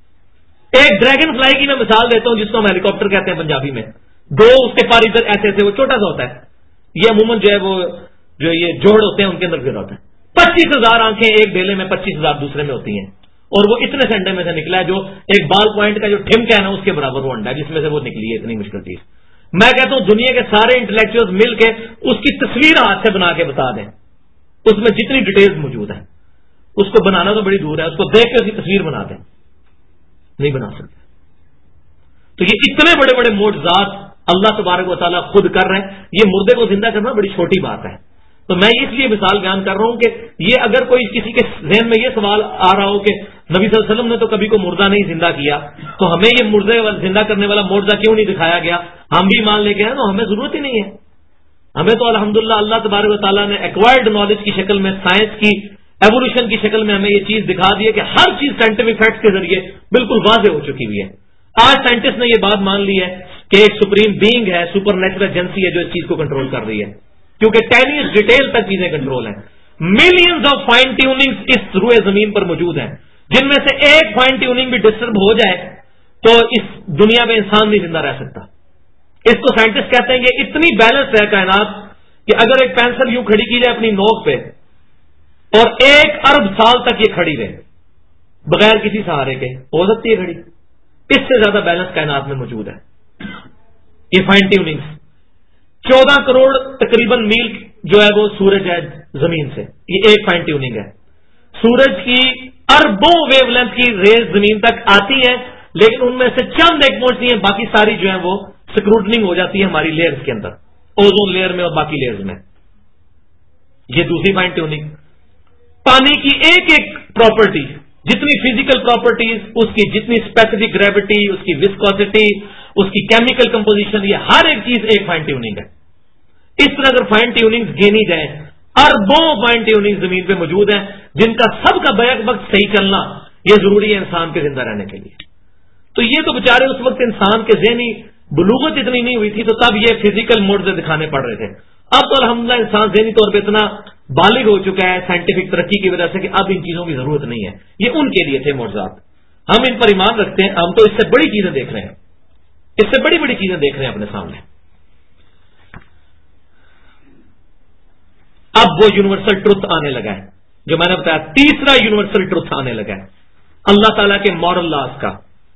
ایک ڈریگن فلائی کی میں مثال دیتا ہوں جس کو ہم ہیلی کاپٹر کہتے ہیں پنجابی میں، 2 اس کے پر ادھر ایسے ایسے وہ چھوٹا سا ہوتا ہے، یہ عموماً جو ہے وہ جو یہ جوڑ ہوتے ہیں ان کے اندر پھر ہوتا ہے، 25,000 آنکھیں ایک ڈیلے میں، 25,000 دوسرے میں ہوتی ہیں، اور وہ اتنے سے انڈے میں سے نکلا ہے جو ایک بال پوائنٹ کا جو ٹھمکا ہے نا اس کے برابر وہ انڈا ہے جس میں سے وہ نکلی ہے اتنی مشکل چیز۔ میں کہتا ہوں دنیا کے سارے انٹلیکچوئلز مل کے اس کی تصویر ہاتھ سے بنا کے بتا دیں، اس میں جتنی ڈیٹیلز موجود ہیں، اس کو بنانا تو بڑی دور ہے، اس کو دیکھ کے اس کی تصویر بنا دیں، نہیں بنا سکتے۔ تو یہ اتنے بڑے بڑے معجزات اللہ تبارک و تعالیٰ خود کر رہے ہیں، یہ مردے کو زندہ کرنا بڑی چھوٹی بات ہے۔ تو میں اس لیے مثال بیان کر رہا ہوں کہ یہ اگر کوئی کسی کے ذہن میں یہ سوال آ رہا ہو کہ نبی صلی اللہ علیہ وسلم نے تو کبھی کو مردہ نہیں زندہ کیا، تو ہمیں یہ مردے زندہ کرنے والا معجزہ کیوں نہیں دکھایا گیا، ہم بھی مان لے کے ہیں، تو ہمیں ضرورت ہی نہیں ہے۔ ہمیں تو الحمدللہ اللہ تبارک و تعالیٰ نے ایکوائرڈ نالج کی شکل میں، سائنس کی ایوولوشن کی شکل میں ہمیں یہ چیز دکھا دی ہے کہ ہر چیز سائنٹیفک فیکٹس کے ذریعے بالکل واضح ہو چکی ہوئی ہے۔ آج سائنٹسٹ نے یہ بات مان لی ہے کہ ایک سپریم بینگ ہے، سپر نیچرل ایجنسی ہے جو اس چیز کو کنٹرول کر رہی ہے، کیونکہ ٹینیس ڈیٹیل تک چیزیں کنٹرول ہیں۔ ملینز آف فائن ٹیوننگز اس روئے زمین پر موجود ہیں، جن میں سے ایک فائن ٹیوننگ بھی ڈسٹرب ہو جائے تو اس دنیا میں انسان نہیں زندہ رہ سکتا۔ اس کو سائنٹسٹ کہتے ہیں کہ اتنی بیلنس ہے کائنات کہ اگر ایک پینسل یوں کھڑی کی جائے اپنی نوک پہ اور 1 ارب سال تک یہ کھڑی رہے بغیر کسی سہارے کے، ہو سکتی ہے کھڑی؟ اس سے زیادہ بیلنس کائنات میں موجود ہے۔ یہ فائن ٹیوننگز 14 کروڑ تقریباً میل جو ہے وہ سورج ہے زمین سے، یہ ایک فائن ٹیوننگ ہے۔ سورج کی اربوں ویو لینتھ کی ریز زمین تک آتی ہیں، لیکن ان میں سے چند ایک پہنچتی ہیں، باقی ساری جو ہے وہ سکروٹنگ ہو جاتی ہے ہماری لیئرز کے اندر، اوزون لیئر میں اور باقی لیئرز میں۔ یہ دوسری فائن ٹیوننگ۔ پانی کی ایک ایک پراپرٹی جتنی فزیکل پراپرٹیز، اس کی جتنی اسپیسیفک گریوٹی، اس کی وسکوسٹی، اس کی کیمیکل کمپوزیشن، یہ ہر ایک چیز ایک فائن ٹیوننگ ہے. اس طرح اگر فائن ٹیوننگ گینی جائیں، اربوں فائن ٹیوننگ زمین پہ موجود ہیں، جن کا سب کا بیک وقت صحیح چلنا یہ ضروری ہے انسان کے زندہ رہنے کے لیے. تو یہ تو بیچارے اس وقت انسان کے ذہنی بلوغت اتنی نہیں ہوئی تھی، تو تب یہ فزیکل موڈ دکھانے پڑ رہے تھے. اب تو الحمدللہ انسان ذہنی طور پہ اتنا بالغ ہو چکا ہے سائنٹیفک ترقی کی وجہ سے کہ اب ان چیزوں کی ضرورت نہیں ہے. یہ ان کے لیے تھے معجزات. ہم ان پر ایمان رکھتے ہیں. ہم تو اس سے بڑی چیزیں دیکھ رہے ہیں، اس سے بڑی بڑی چیزیں دیکھ رہے ہیں اپنے سامنے. اب وہ یونیورسل ٹروتھ آنے لگا ہے جو میں نے بتایا، تیسرا یونیورسل ٹروتھ آنے لگا ہے اللہ تعالیٰ کے مورل لاز کا.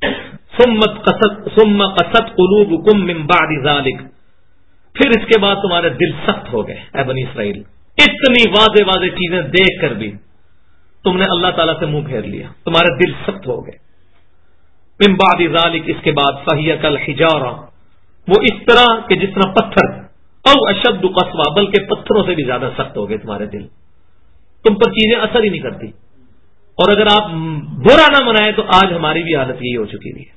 ثم قست قلوبکم من بعد ذلک، پھر اس کے بعد تمہارے دل سخت ہو گئے اے بنی اسرائیل. اتنی واضح واضح چیزیں دیکھ کر بھی تم نے اللہ تعالیٰ سے منہ پھیر لیا، تمہارے دل سخت ہو گئے. من بعد ذلک، اس کے بعد فہی کالحجارہ، وہ اس طرح کہ جس طرح پتھر، او اشد قسوہ، بلکہ پتھروں سے بھی زیادہ سخت ہو گئے تمہارے دل. تم پر چیزیں اثر ہی نہیں کرتی. اور اگر آپ برا نہ منائیں تو آج ہماری بھی حالت یہی ہو چکی ہے.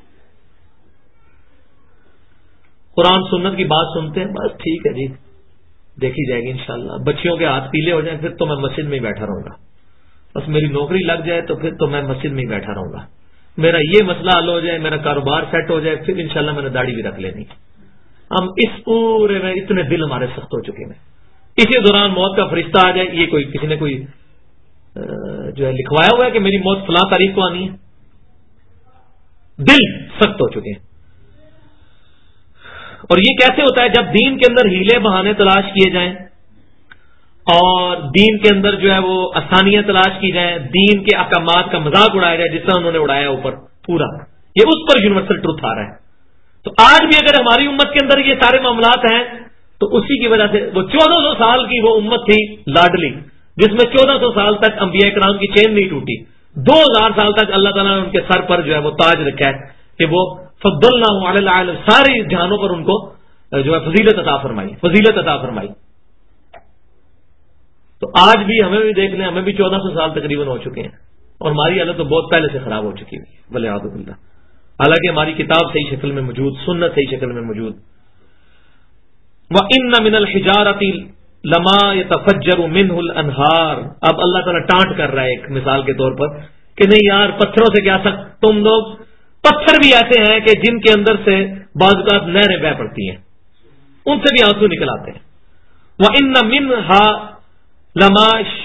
قرآن سنت کی بات سنتے ہیں، بس ٹھیک ہے جی دیکھی جائے گی انشاءاللہ. بچیوں کے ہاتھ پیلے ہو جائیں پھر تو میں مسجد میں ہی بیٹھا رہوں گا. بس میری نوکری لگ جائے تو پھر تو میں مسجد میں ہی بیٹھا رہوں گا. میرا یہ مسئلہ حل ہو جائے، میرا کاروبار سیٹ ہو جائے، پھر انشاءاللہ میں نے داڑھی بھی رکھ لینی. ہم اس پورے میں اتنے دل ہمارے سخت ہو چکے ہیں. اسی دوران موت کا فرشتہ آ جائے، یہ کوئی کسی نے کوئی جو ہے لکھوایا ہوا ہے کہ میری موت فلاں تاریخ کو آنی ہے. دل سخت ہو چکے ہیں. اور یہ کیسے ہوتا ہے؟ جب دین کے اندر ہیلے بہانے تلاش کیے جائیں اور دین کے اندر جو ہے وہ آسانیاں تلاش کی جائیں، دین کے احکامات کا مذاق اڑایا جائے جس طرح انہوں نے اڑایا اوپر پورا. یہ اس پر یونیورسل ٹروتھ آ رہا ہے. تو آج بھی اگر ہماری امت کے اندر یہ سارے معاملات ہیں تو اسی کی وجہ سے وہ 1400 سال کی وہ امت تھی لاڈلی، جس میں 1400 سال تک انبیاء کرام کی چین نہیں ٹوٹی. 2000 سال تک اللہ تعالیٰ نے ان کے سر پر جو ہے وہ تاج رکھا ہے کہ وہ فضلناہ علی العالمین، ساری جہانوں پر ان کو جو ہے فضیلت عطا فرمائی. تو آج بھی ہمیں بھی دیکھ لیں، ہمیں بھی 1400 سال تقریباً ہو چکے ہیں اور ہماری حالت تو بہت پہلے سے خراب ہو چکی ہے ولیعاذ باللہ. حالانکہ ہماری کتاب صحیح شکل میں موجود، سنت صحیح شکل میں موجود. وَإِنَّ مِنَ الْحِجَارَةِ لَمَا يَتَفَجَّرُ مِنْهُ الْأَنْهَارُ. اب اللہ تعالیٰ ٹانٹ کر رہا ہے ایک مثال کے طور پر کہ نہیں یار پتھروں سے کیا سخت، تم لوگ پتھر بھی ایسے ہیں کہ جن کے اندر سے بعض اوقات نہریں بہ پڑتی ہیں، ان سے بھی آنسو نکل آتے ہیں. وَإِنَّ مِنْهَا لَمَا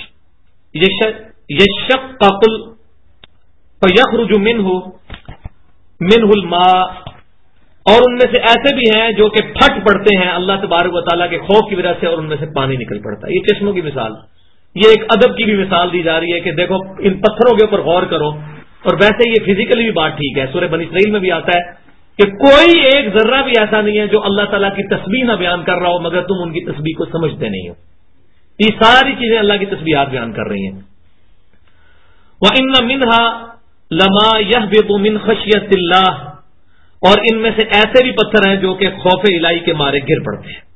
يَشَقَّقُ فَيَخْرُجُ مِنْهُ الْمَاءُ. اور ان میں سے ایسے بھی ہیں جو کہ پھٹ پڑتے ہیں اللہ تبارک و تعالیٰ کے خوف کی وجہ سے اور ان میں سے پانی نکل پڑتا ہے. یہ چشموں کی مثال، یہ ایک ادب کی بھی مثال دی جا رہی ہے کہ دیکھو ان پتھروں کے اوپر غور کرو. اور ویسے یہ فزیکلی بھی بات ٹھیک ہے، سورہ بنی اسرائیل میں بھی آتا ہے کہ کوئی ایک ذرہ بھی ایسا نہیں ہے جو اللہ تعالیٰ کی تسبیح نہ بیان کر رہا ہو مگر تم ان کی تسبیح کو سمجھتے نہیں ہو. یہ ساری چیزیں اللہ کی تسبیحات بیان کر رہی ہیں. وَإِنَّ مِنْهَا لَمَا يَهْبِطُ مِنْ خَشْيَةِ اللَّهِ. اور ان میں سے ایسے بھی پتھر ہیں جو کہ خوف الہی کے مارے گر پڑتے ہیں.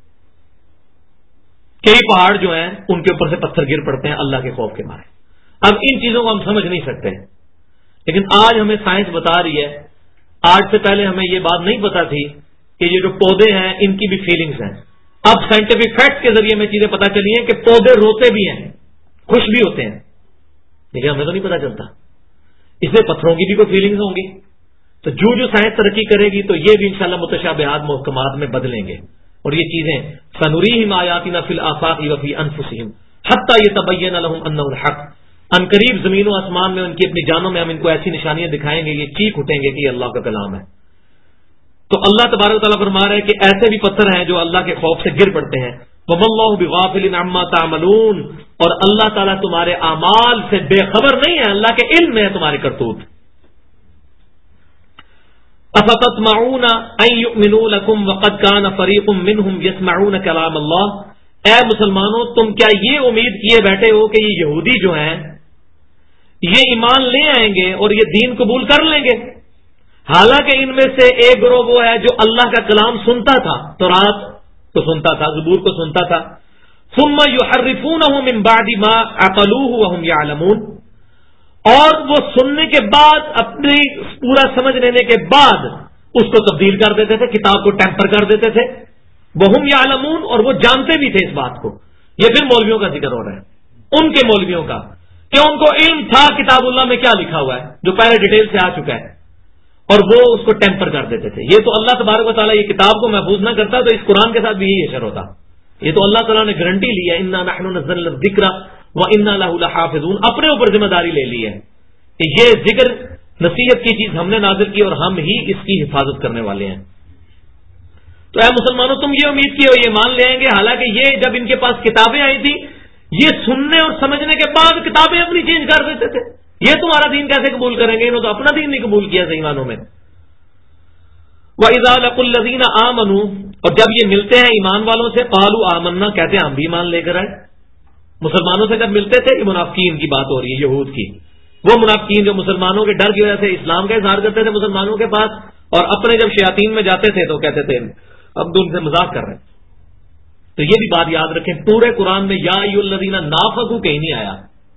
کئی پہاڑ جو ہیں ان کے اوپر سے پتھر گر پڑتے ہیں اللہ کے خوف کے مارے. اب ان چیزوں کو ہم سمجھ نہیں سکتے، لیکن آج ہمیں سائنس بتا رہی ہے. آج سے پہلے ہمیں یہ بات نہیں پتا تھی کہ یہ جو پودے ہیں ان کی بھی فیلنگز ہیں. اب سائنٹیفک فیکٹ کے ذریعے میں چیزیں پتا چلی ہیں کہ پودے روتے بھی ہیں، خوش بھی ہوتے ہیں، لیکن ہمیں تو نہیں پتا چلتا. اس میں پتھروں کی بھی کوئی فیلنگز ہوں گی. تو جو سائنس ترقی کرے گی تو یہ بھی انشاءاللہ متشابہات محکمات میں بدلیں گے. اور یہ چیزیں سنریہم آیاتنا فی الآفاق وفی انفسہم حتی یتبین لہم انہ الحق. ان قریب زمین و آسمان میں ان کی اپنی جانوں میں ہم ان کو ایسی نشانیاں دکھائیں گے، یہ چیخ اٹھیں گے کہ یہ اللہ کا کلام ہے. تو اللہ تبارک و تعالیٰ فرما رہے ہیں کہ ایسے بھی پتھر ہیں جو اللہ کے خوف سے گر پڑتے ہیں. وَمَا اللَّهُ بِغَافِلٍ عَمَّا تَعْمَلُونَ. اور اللہ تعالیٰ تمہارے اعمال سے بے خبر نہیں ہے، اللہ کے علم میں ہے تمہارے کرتوت. أَفَتَطْمَعُونَ أَن يُؤْمِنُوا لَكُمْ وَقَدْ كَانَ فَرِيقٌ مِّنْهُمْ يَسْمَعُونَ كَلَامَ اللَّهِ. اے مسلمانوں تم کیا یہ امید کیے بیٹھے ہو کہ یہ یہودی جو ہیں یہ ایمان لے آئیں گے اور یہ دین قبول کر لیں گے، حالانکہ ان میں سے ایک گروہ وہ ہے جو اللہ کا کلام سنتا تھا، تورات کو سنتا تھا، زبور کو سنتا تھا. ثم يحرفونه من بعد ما عقلوه وهم يعلمون. اور وہ سننے کے بعد اپنی پورا سمجھ لینے کے بعد اس کو تبدیل کر دیتے تھے، کتاب کو ٹیمپر کر دیتے تھے. وہم یعلمون، اور وہ جانتے بھی تھے اس بات کو. یہ پھر مولویوں کا ذکر ہو رہا ہے، ان کے مولویوں کا، کہ ان کو علم تھا کتاب اللہ میں کیا لکھا ہوا ہے، جو پہلے ڈیٹیل سے آ چکا ہے، اور وہ اس کو ٹیمپر کر دیتے تھے. یہ تو اللہ تبارک و تعالیٰ یہ کتاب کو محفوظ نہ کرتا تو اس قرآن کے ساتھ بھی یہی اشر ہوتا. یہ تو اللہ تعالیٰ نے گارنٹی لی ہے، انا نحن نزلنا الذکر وانا لہ لحافظون، اپنے اوپر ذمہ داری لے لی ہے کہ یہ ذکر نصیحت کی چیز ہم نے نازل کی اور ہم ہی اس کی حفاظت کرنے والے ہیں. تو اے مسلمانوں، تم یہ امید کی ہو یہ مان لیں گے، حالانکہ یہ جب ان کے پاس کتابیں آئی تھی یہ سننے اور سمجھنے کے بعد کتابیں اپنی چینج کر دیتے تھے. یہ تمہارا دین کیسے قبول کریں گے؟ انہوں نے تو اپنا دین نہیں قبول کیا صحیح معنوں میں. وَإِذَا لَقُوا الَّذِينَ آمَنُوا، اور جب یہ ملتے ہیں ایمان والوں سے، قَالُوا آمَنَّا، کہتے ہیں ہم بھی ایمان لے کر آئے. مسلمانوں سے جب ملتے تھے، یہ منافقین کی بات ہو رہی ہے، یہود کی. وہ منافقین جو مسلمانوں کے ڈر کی وجہ سے اسلام کا اظہار کرتے تھے مسلمانوں کے پاس، اور اپنے جب شیاطین میں جاتے تھے تو کہتے تھے اب تو ان سے مذاق کر رہے ہیں. تو یہ بھی بات یاد رکھیں، پورے قرآن میں یا ایھا الذین نافقوا کہیں نہیں آیا.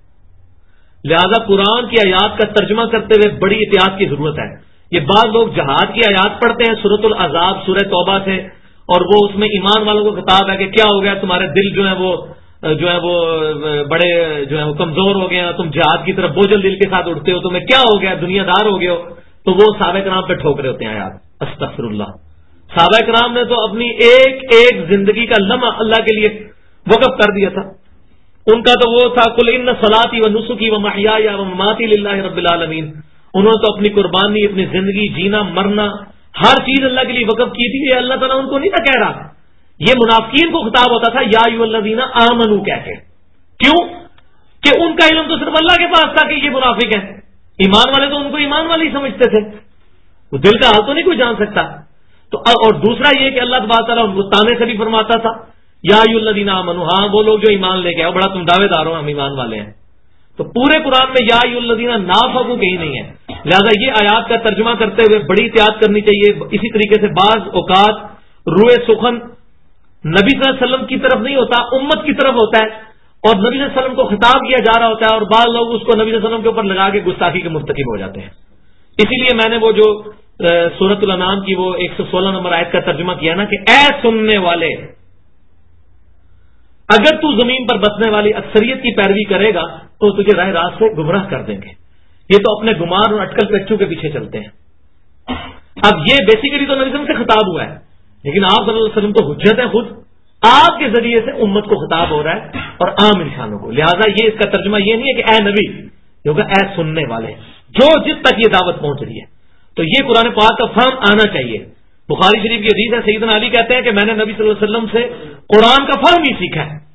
لہذا قرآن کی آیات کا ترجمہ کرتے ہوئے بڑی احتیاط کی ضرورت ہے. یہ بعض لوگ جہاد کی آیات پڑھتے ہیں سورۃ العذاب، سورہ توبہ سے، اور وہ اس میں ایمان والوں کو خطاب ہے کہ کیا ہو گیا تمہارے دل جو ہے وہ بڑے جو ہے وہ کمزور ہو گئے ہیں، تم جہاد کی طرف بوجھل دل کے ساتھ اٹھتے ہو، تمہیں کیا ہو گیا، دنیا دار ہو گئے ہو. تو وہ صحابہ کرام پہ ٹھوک رہے ہوتے ہیں آیات. استغفر اللہ. صحابہ کرام نے تو اپنی ایک ایک زندگی کا لمحہ اللہ کے لیے وقف کر دیا تھا. ان کا تو وہ تھا قل ان صلاتی و نسکی و محیای و مماتی للہ رب العالمین. انہوں نے تو اپنی قربانی، اپنی زندگی، جینا مرنا، ہر چیز اللہ کے لیے وقف کی تھی. یہ اللہ تعالیٰ ان کو نہیں تھا کہہ رہا، یہ منافقین کو خطاب ہوتا تھا یا ایھا الذین آمنوا کہہ کے. کیوں کہ ان کا علم تو صرف اللہ کے پاس تھا کہ یہ منافق ہیں. ایمان والے تو ان کو ایمان والے ہی سمجھتے تھے، وہ دل کا حال تو نہیں کوئی جان سکتا. تو اور دوسرا یہ کہ اللہ تبارک تعالیٰ ان کو تانے سے بھی فرماتا تھا یا ایھا الذین آمنوا، ہاں وہ لوگ جو ایمان لے کے آؤ، بڑا تم دعوے دار ہو ہم ایمان والے ہیں. تو پورے قرآن میں یا ایھا الذین نافقوا کہیں نہیں ہے. لہذا یہ آیات کا ترجمہ کرتے ہوئے بڑی احتیاط کرنی چاہیے. اسی طریقے سے بعض اوقات روئے سخن نبی صلی اللہ علیہ وسلم کی طرف نہیں ہوتا، امت کی طرف ہوتا ہے، اور نبی صلی اللہ علیہ وسلم کو خطاب کیا جا رہا ہوتا ہے، اور بعض لوگ اس کو نبی صلی اللہ علیہ وسلم کے اوپر لگا کے گستاخی کے مرتکب ہو جاتے ہیں. اسی لیے میں نے وہ جو سورۃ الانعام کی وہ 116 نمبر آیت کا ترجمہ کیا نا کہ اے سننے والے، اگر تو زمین پر بسنے والی اکثریت کی پیروی کرے گا تو تجھے راہ راست سے گمراہ کر دیں گے. یہ تو اپنے گمان اور اٹکل پچو کے پیچھے چلتے ہیں. اب یہ بیسیکلی تو نبی صلی اللہ علیہ وسلم سے خطاب ہوا ہے، لیکن آپ صلی اللہ علیہ وسلم تو حجت ہے خود، آپ کے ذریعے سے امت کو خطاب ہو رہا ہے اور عام انسانوں کو. لہٰذا یہ اس کا ترجمہ یہ نہیں ہے کہ اے نبی، یہ ہوگا اے سننے والے، جو جس تک یہ دعوت پہنچ رہی ہے. تو یہ قرآن پاک کا فہم آنا چاہیے. بخاری شریف کی حدیث ہے، سیدنا علی کہتے ہیں کہ میں نے نبی صلی اللہ علیہ وسلم سے قرآن کا فہم ہی سیکھا ہے،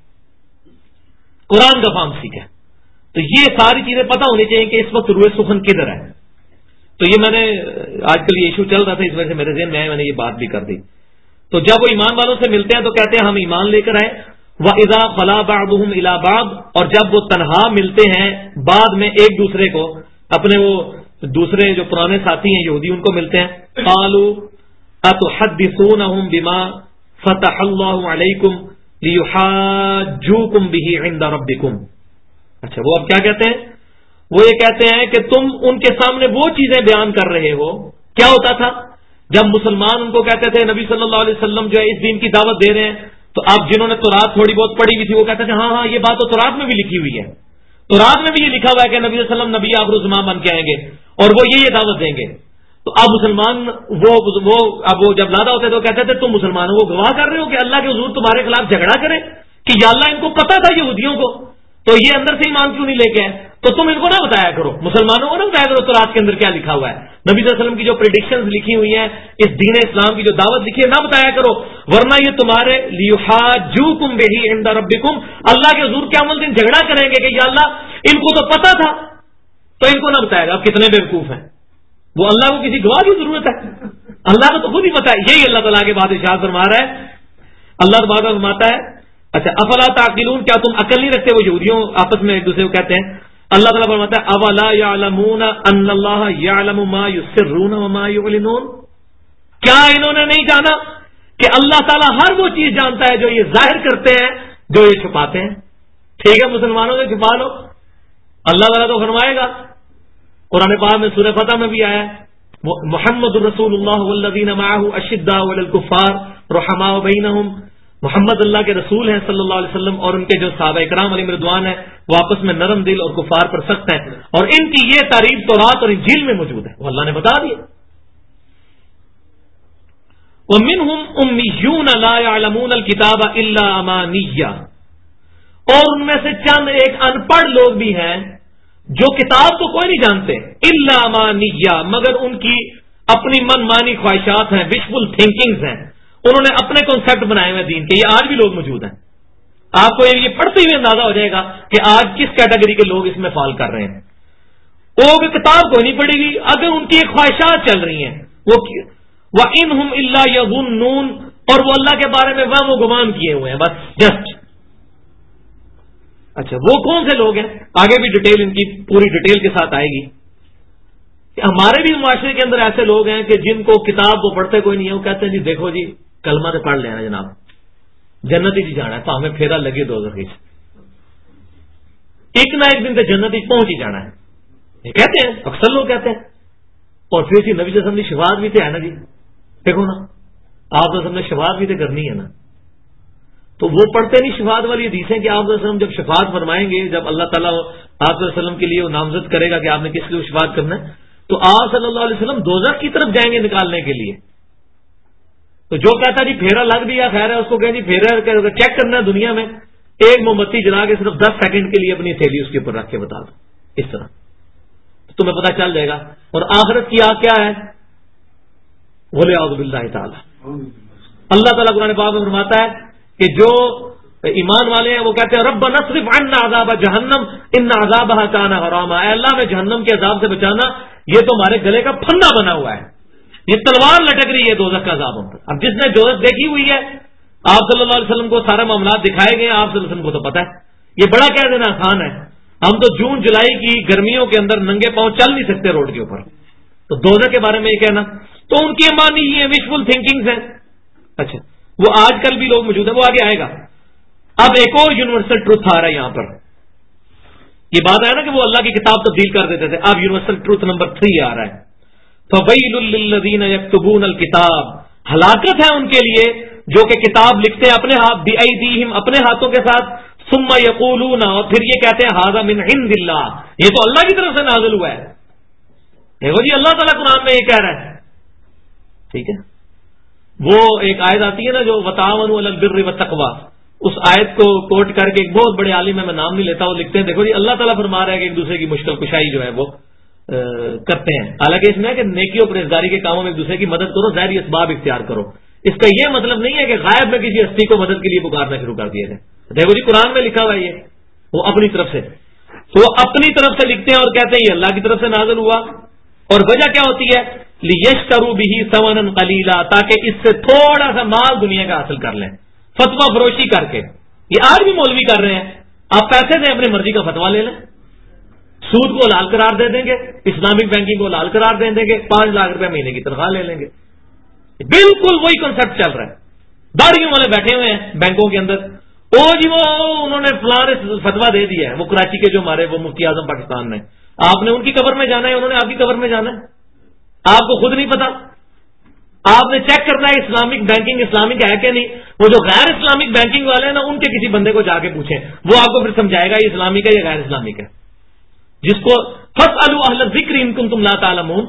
قرآن کا فہم سیکھا ہے. تو یہ ساری چیزیں پتہ ہونی چاہیے کہ اس وقت روئے سخن کدھر ہے. تو یہ میں نے آج کل یہ ایشو چل رہا تھا، اس وجہ سے میرے ذہن میں آیا، میں نے یہ بات بھی کر دی. تو جب وہ ایمان والوں سے ملتے ہیں تو کہتے ہیں ہم ایمان لے کر آئے. وَإِذَا خَلَا بَعْضُهُمْ إِلَىٰ بَعْضٍ، اور جب وہ تنہا ملتے ہیں بعد میں ایک دوسرے کو، اپنے وہ دوسرے جو پرانے ساتھی ہیں یہودی ان کو ملتے ہیں، قَالُوا أَتُحَدِّثُونَهُمْ بِمَا فَتَحَ اللَّهُ عَلَيْكُمْ لِيُحَاجُّوكُمْ بِهِ عِندَ رَبِّكُمْ. اچھا وہ اب کیا کہتے ہیں؟ وہ یہ کہتے ہیں کہ تم ان کے سامنے وہ چیزیں بیان کر رہے ہو. کیا ہوتا تھا جب مسلمان ان کو کہتے تھے نبی صلی اللہ علیہ وسلم جو ہے اس دین کی دعوت دے رہے ہیں، تو اب جنہوں نے تورات تھوڑی بہت پڑھی ہوئی تھی وہ کہتے تھے ہاں ہاں یہ بات تو تورات میں بھی لکھی ہوئی ہے، تورات میں بھی یہ لکھا ہوا ہے کہ نبی صلی اللہ علیہ وسلم نبی آخر الزمان بن کے آئیں گے اور وہ یہ دعوت دیں گے. تو اب مسلمان وہ جب لادا ہوتے تو کہتے تھے تم مسلمانوں کو گواہ کر رہے ہو کہ اللہ کے حضور تمہارے خلاف جھگڑا کرے کہ یا اللہ ان کو پتا تھا یہودیوں کو، تو یہ اندر سے ایمان کیوں نہیں لے کے آئے؟ تو تم ان کو نہ بتایا کرو، مسلمانوں کو نہ بتایا کرو تورات کے اندر کیا لکھا ہوا ہے، نبی صلی اللہ علیہ وسلم کی جو پریڈکشنز لکھی ہوئی ہیں، اس دین اسلام کی جو دعوت لکھی ہے نہ بتایا کرو، ورنہ یہ تمہارے لیحاجوکم بہ عند ربکم، اللہ کے حضور قیامت الدین جھگڑا کریں گے کہ یا اللہ ان کو تو پتا تھا تو ان کو نہ بتایا گا. اب کتنے بیوقوف ہیں، وہ اللہ کو کسی گواہ کی ضرورت ہے، اللہ کو تو خود ہی پتا ہے. یہی اللہ تعالیٰ کے بعد ارشاد فرما رہا ہے، اللہ تبارک فرماتا ہے اچھا افلا تعقلون، کیا تم عقل نہیں رکھتے؟ وہ یہودیوں آپس میں ایک دوسرے کو کہتے ہیں. اللہ تعالیٰ فرماتا ہے اولا یعلمون ان اللہ یعلم ما یسرون وما یعلنون، کیا انہوں نے نہیں جانا کہ اللہ تعالیٰ ہر وہ چیز جانتا ہے جو یہ ظاہر کرتے ہیں جو یہ چھپاتے ہیں. ٹھیک ہے مسلمانوں سے چھپا لو، اللہ تعالیٰ تو فرمائے گا قرآن پاک میں سورہ فتح میں بھی آیا محمد الرسول اللہ والذین معہ اشداء علی الکفار رحماء بینہم، محمد اللہ کے رسول ہیں صلی اللہ علیہ وسلم اور ان کے جو صحابہ اکرام علیہم رضوان ہیں وہ آپس میں نرم دل اور کفار پر سخت ہیں، اور ان کی یہ تعریف تورات اور انجیل میں موجود ہے، وہ اللہ نے بتا دیا۔ وَمِنْهُمْ أُمِّيُّونَ لَا يَعْلَمُونَ الْكِتَابَ إِلَّا أَمَانِيًّا، اور ان میں سے چند ایک ان پڑھ لوگ بھی ہیں جو کتاب کو کوئی نہیں جانتے، الا امانیہ، مگر ان کی اپنی من مانی خواہشات ہیں، وشفل تھنکنگز ہیں، انہوں نے اپنے کانسیپٹ بنائے ہوئے دین کے، یہ آج بھی لوگ موجود ہیں۔ آپ کو یہ پڑھتے ہوئے اندازہ ہو جائے گا کہ آج کس کیٹیگری کے لوگ اس میں فال کر رہے ہیں۔ وہ کتاب کوئی نہیں پڑھے گی، اگر ان کی ایک خواہشات چل رہی ہیں، وَإِنْهُمْ إِلَّا يَظُنُّونَ، اور وہ اللہ کے بارے میں وہم و گمان کیے ہوئے ہیں، بس جسٹ۔ اچھا وہ کون سے لوگ ہیں؟ آگے بھی ڈیٹیل ان کی پوری ڈیٹیل کے ساتھ آئے گی۔ ہمارے بھی معاشرے کے اندر ایسے لوگ ہیں کہ جن کو کتاب کو پڑھتے کوئی نہیں ہے، وہ کہتے ہیں جی دیکھو جی کلمہ سے پڑھ لینا جناب، جنت ہی جانا ہے، تو ہمیں پھیرا لگے دوزخ سے، ایک نہ ایک دن تو جنت ہی پہنچ ہی جانا ہے، یہ کہتے ہیں، اکثر لوگ کہتے ہیں۔ اور پھر نبی صلی اللہ علیہ وسلم کی شفاعت بھی تو ہے نا جی، دیکھو نا آپ نے شفاعت بھی تو کرنی ہے نا، تو وہ پڑھتے نہیں شفاعت والی حدیثیں کہ آپ صلی اللہ علیہ وسلم جب شفاعت فرمائیں گے، جب اللہ تعالیٰ آپ صلی اللہ علیہ وسلم کے لیے وہ نامزد کرے گا کہ آپ نے کس لیے شفاعت کرنا ہے، تو آپ صلی اللہ علیہ وسلم دوزخ کی طرف جائیں گے نکالنے کے لیے۔ تو جو کہتا جی پھیرا لگ بھی یا خیر ہے، اس کو کہیں جی پھیرا چیک کرنا ہے دنیا میں، ایک موم بتی جلا کے صرف 10 سیکنڈ کے لیے اپنی تھیلی اس کے اوپر رکھ کے بتا دو، اس طرح تمہیں پتہ چل جائے گا۔ اور آخرت کی آگ کیا ہے؟ بولے اعوذ باللہ تعالی، اللہ تعالیٰ قرآن پاک میں فرماتا ہے کہ جو ایمان والے ہیں وہ کہتے ہیں ربنا اصرف عنا عذاب جہنم ان عذابها کان حراما، اے اللہ میں جہنم کے عذاب سے بچانا، یہ تو ہمارے گلے کا پھندا بنا ہوا ہے، یہ تلوار لٹک رہی ہے دوزخ کا عذاب ہم پر۔ اب جس نے دوزخ دیکھی ہوئی ہے، آپ صلی اللہ علیہ وسلم کو سارے معاملات دکھائے گئے ہیں، آپ صلی اللہ علیہ وسلم کو تو پتا ہے، یہ بڑا کہہ دینا آسان ہے، ہم تو جون جولائی کی گرمیوں کے اندر ننگے پاؤں چل نہیں سکتے روڈ کے اوپر، تو دوزخ کے بارے میں یہ کہنا تو ان کی امانی یہ وشفل تھنکنگز ہیں۔ اچھا وہ آج کل بھی لوگ موجود ہیں، وہ آگے آئے گا۔ اب ایک اور یونیورسل ٹروتھ آ رہا ہے یہاں پر، یہ بات ہے نا کہ وہ اللہ کی کتاب تبدیل کر دیتے تھے، اب یونیورسل ٹروتھ نمبر 3 آ رہا ہے، فَوَيْلٌ لِّلَّذِينَ يَكْتُبُونَ الْكِتَابَ، ہلاکت ہے ان کے لیے جو کہ کتاب لکھتے ہیں اپنے ہاتھ، بِأَيْدِيهِمْ اپنے ہاتھوں کے ساتھ، ثُمَّ يَقُولُونَ اور پھر یہ کہتے ہیں هَذَا مِنْ عِنْدِ اللَّهِ، یہ تو اللہ کی طرف سے نازل ہوا ہے۔ دیکھو جی اللہ تعالیٰ قرآن میں یہ کہہ رہا ہے، ٹھیک ہے، وہ ایک آیت آتی ہے نا جو وَتَعَاوَنُوا عَلَى الْبِرِّ وَالتَّقْوَىٰ، اس آیت کو کوٹ کر کے ایک بہت بڑے عالم ہے، میں نام نہیں لیتا، وہ لکھتے ہیں دیکھو جی اللہ تعالیٰ فرما رہا ہے کہ ایک دوسرے کی مشکل کشائی جو ہے وہ کرتے ہیں، حالانکہ اس میں کہ نیکی اور پرہیزگاری کے کاموں میں ایک دوسرے کی مدد کرو، ظاہری اسباب اختیار کرو، اس کا یہ مطلب نہیں ہے کہ غائب میں کسی ہستی کو مدد کے لیے پکارنا شروع کر دیا جائے۔ دیکھو جی قرآن میں لکھا ہوا ہے یہ، وہ اپنی طرف سے، تو وہ اپنی طرف سے لکھتے ہیں اور کہتے ہیں یہ اللہ کی طرف سے نازل ہوا، اور وجہ کیا ہوتی ہے؟ لِيَشْتَرُوا بِهِ ثَمَنًا قَلِيلًا، تاکہ اس سے تھوڑا سا مال دنیا کا حاصل کر لیں، فتویٰ فروشی کر کے، یہ آج بھی مولوی کر رہے ہیں، آپ پیسے دیں اپنی مرضی کا فتویٰ لے لیں، سود کو حلال قرار دے دیں گے، اسلامک بینکنگ کو حلال قرار دے دیں گے، 5 لاکھ روپے مہینے کی تنخواہ لے لیں گے، بالکل وہی کنسپٹ چل رہا ہے۔ داڑھیوں والے بیٹھے ہوئے ہیں بینکوں کے اندر، او جی وہ انہوں نے فلاں فتویٰ دے دیا ہے، وہ کراچی کے جو ہمارے وہ مفتی اعظم پاکستان میں، آپ نے ان کی قبر میں جانا ہے، انہوں نے آپ کی قبر میں جانا ہے، آپ کو خود نہیں پتا، آپ نے چیک کرنا ہے اسلامک بینکنگ اسلامک ہے کہ نہیں، وہ جو غیر اسلامک بینکنگ والے ہیں نا ان کے کسی بندے کو جا کے پوچھیں، وہ آپ کو پھر سمجھائے گا یہ اسلامک ہے یا غیر اسلامک ہے، جس کو فَاسْأَلُوا أَهْلَ الذِّكْرِ إِن كُنتُمْ لَا تَعْلَمُونَ،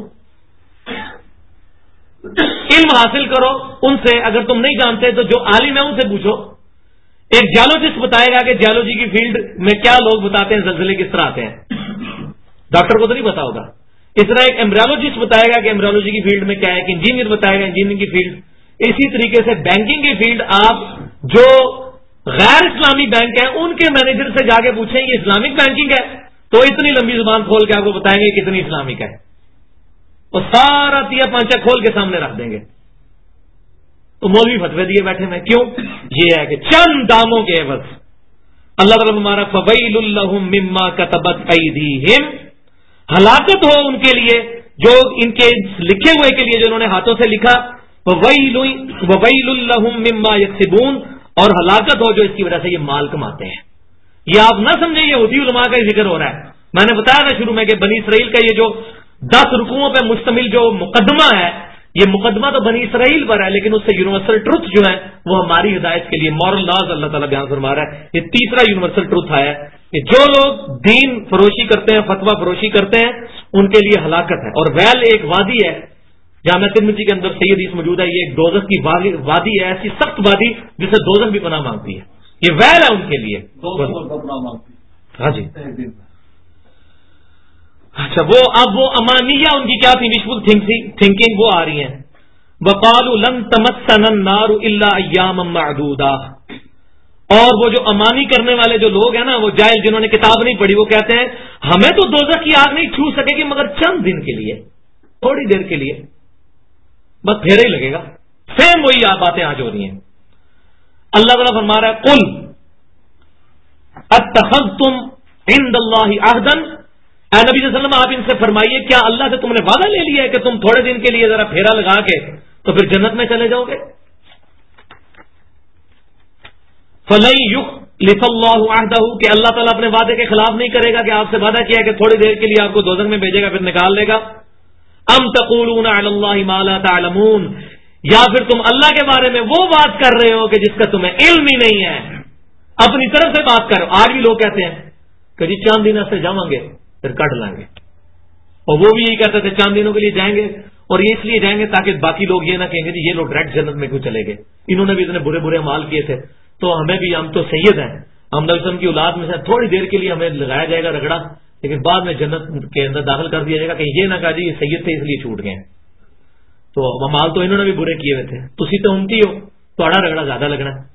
علم حاصل کرو ان سے، اگر تم نہیں جانتے تو جو عالم ہے ان سے پوچھو۔ ایک جیولوجسٹ بتائے گا کہ جیولوجی کی فیلڈ میں کیا لوگ بتاتے ہیں زلزلے کس طرح آتے ہیں، ڈاکٹر کو تو نہیں پتا ہوگا، اس طرح ایک ایمبریولوجسٹ بتائے گا کہ ایمبریولوجی کی فیلڈ میں کیا ہے، ایک انجینئر بتائے گا انجینئرنگ کی فیلڈ، اسی طریقے سے بینکنگ کی فیلڈ آپ جو غیر اسلامی بینک ہیں ان کے مینیجر سے جا کے پوچھیں یہ اسلامک بینکنگ ہے تو اتنی لمبی زبان کھول کے آپ کو بتائیں گے کتنی اسلامک ہے، اور سارا تیا پانچا کھول کے سامنے رکھ دیں گے، تو مولوی فتوے دیے بیٹھے میں کیوں؟ یہ ہے کہ چند داموں کے عوض اللہ تعالیٰ ہمارا فَوَيْلٌ لَّهُم مِّمَّا كَتَبَتْ أَيْدِيهِمْ، ہلاکت ہو ان کے لیے جو ان کے لکھے ہوئے کے لیے جو انہوں نے ہاتھوں سے لکھا، وَوَيْلٌ لَّهُم مِّمَّا يَكْسِبُونَ، اور ہلاکت ہو جو اس کی وجہ سے یہ مال کماتے ہیں۔ یہ آپ نہ سمجھیں یہ یہودی علماء کا ذکر ہو رہا ہے، میں نے بتایا تھا شروع میں کہ بنی اسرائیل کا یہ جو 10 رکوعوں پہ مشتمل جو مقدمہ ہے، یہ مقدمہ تو بنی اسرائیل پر ہے، لیکن اس سے یونیورسل ٹروتھ جو ہے وہ ہماری ہدایت کے لیے مورل لاز اللہ تعالیٰ بیان فرما رہا ہے۔ یہ تیسرا یونیورسل ٹروتھ آیا ہے کہ جو لوگ دین فروشی کرتے ہیں، فتویٰ فروشی کرتے ہیں، ان کے لیے ہلاکت ہے۔ اور ویل ایک وادی ہے، جامعہ ترمذی کے اندر صحیح حدیث موجود ہے، یہ ایک دوزخ کی وادی ہے، ایسی سخت وادی جسے دوزخ بھی پناہ مانگتی ہے، یہ ویل ہے ان کے لیے۔ ہاں جی، اچھا اب وہ امانیہ ان کی کیا تھی، وشفل تھنکنگ، وہ آ رہی ہیں۔ وقالوا لن تمسنا النار الا ایاما معدودہ، اور وہ جو امانی کرنے والے جو لوگ ہیں نا، وہ جاہل جنہوں نے کتاب نہیں پڑھی، وہ کہتے ہیں ہمیں تو دوزخ کی آگ نہیں چھو سکے گی مگر چند دن کے لیے، تھوڑی دیر کے لیے، بس پھیرا ہی لگے گا۔ سیم وہی باتیں آج ہو رہی ہیں۔ اللہ تعالیٰ فرما رہا ہے قل اتخذتم عند اللہ عہدا، اے نبی صلی اللہ علیہ وسلم آپ ان سے فرمائیے کیا اللہ سے تم نے وعدہ لے لیا ہے کہ تم تھوڑے دن کے لیے ذرا پھیرا لگا کے تو پھر جنت میں چلے جاؤ گے؟ فَلَن يُخْلِفَ اللَّهُ عَهْدَهُ، کہ اللہ تعالیٰ اپنے وعدے کے خلاف نہیں کرے گا کہ آپ سے وعدہ کیا کہ تھوڑی دیر کے لیے آپ کو دوزخ میں بھیجے گا پھر نکال لے گا۔ ام تقولون علی اللہ ما لا تعلمون، یا پھر تم اللہ کے بارے میں وہ بات کر رہے ہو کہ جس کا تمہیں علم ہی نہیں ہے، اپنی طرف سے بات کرو۔ آج بھی لوگ کہتے ہیں کہ جی چاند دن سے جائیں گے پھر کٹ لیں گے، اور وہ بھی یہی کہتے تھے چاند دنوں کے لیے جائیں گے، اور یہ اس لیے جائیں گے تاکہ باقی لوگ یہ نہ کہیں گے جی یہ لوگ ڈائریکٹ جنت میں کیوں چلے گئے، انہوں نے بھی اتنے برے برے اعمال کیے تھے تو ہمیں بھی، ہم تو سید ہیں، ہم نبی وسلم کی اولاد میں سے تھوڑی دیر کے لیے ہمیں لگایا جائے گا رگڑا، لیکن بعد میں جنت کے اندر داخل کر دیا جائے گا کہ یہ نہ کہا جی یہ سید تھے اس لیے چھوٹ گئے۔ تو اعمال تو انہوں نے بھی برے کیے ہوئے تھے، تسی تو امتی ہو، تھوڑا رگڑا زیادہ لگنا ہے۔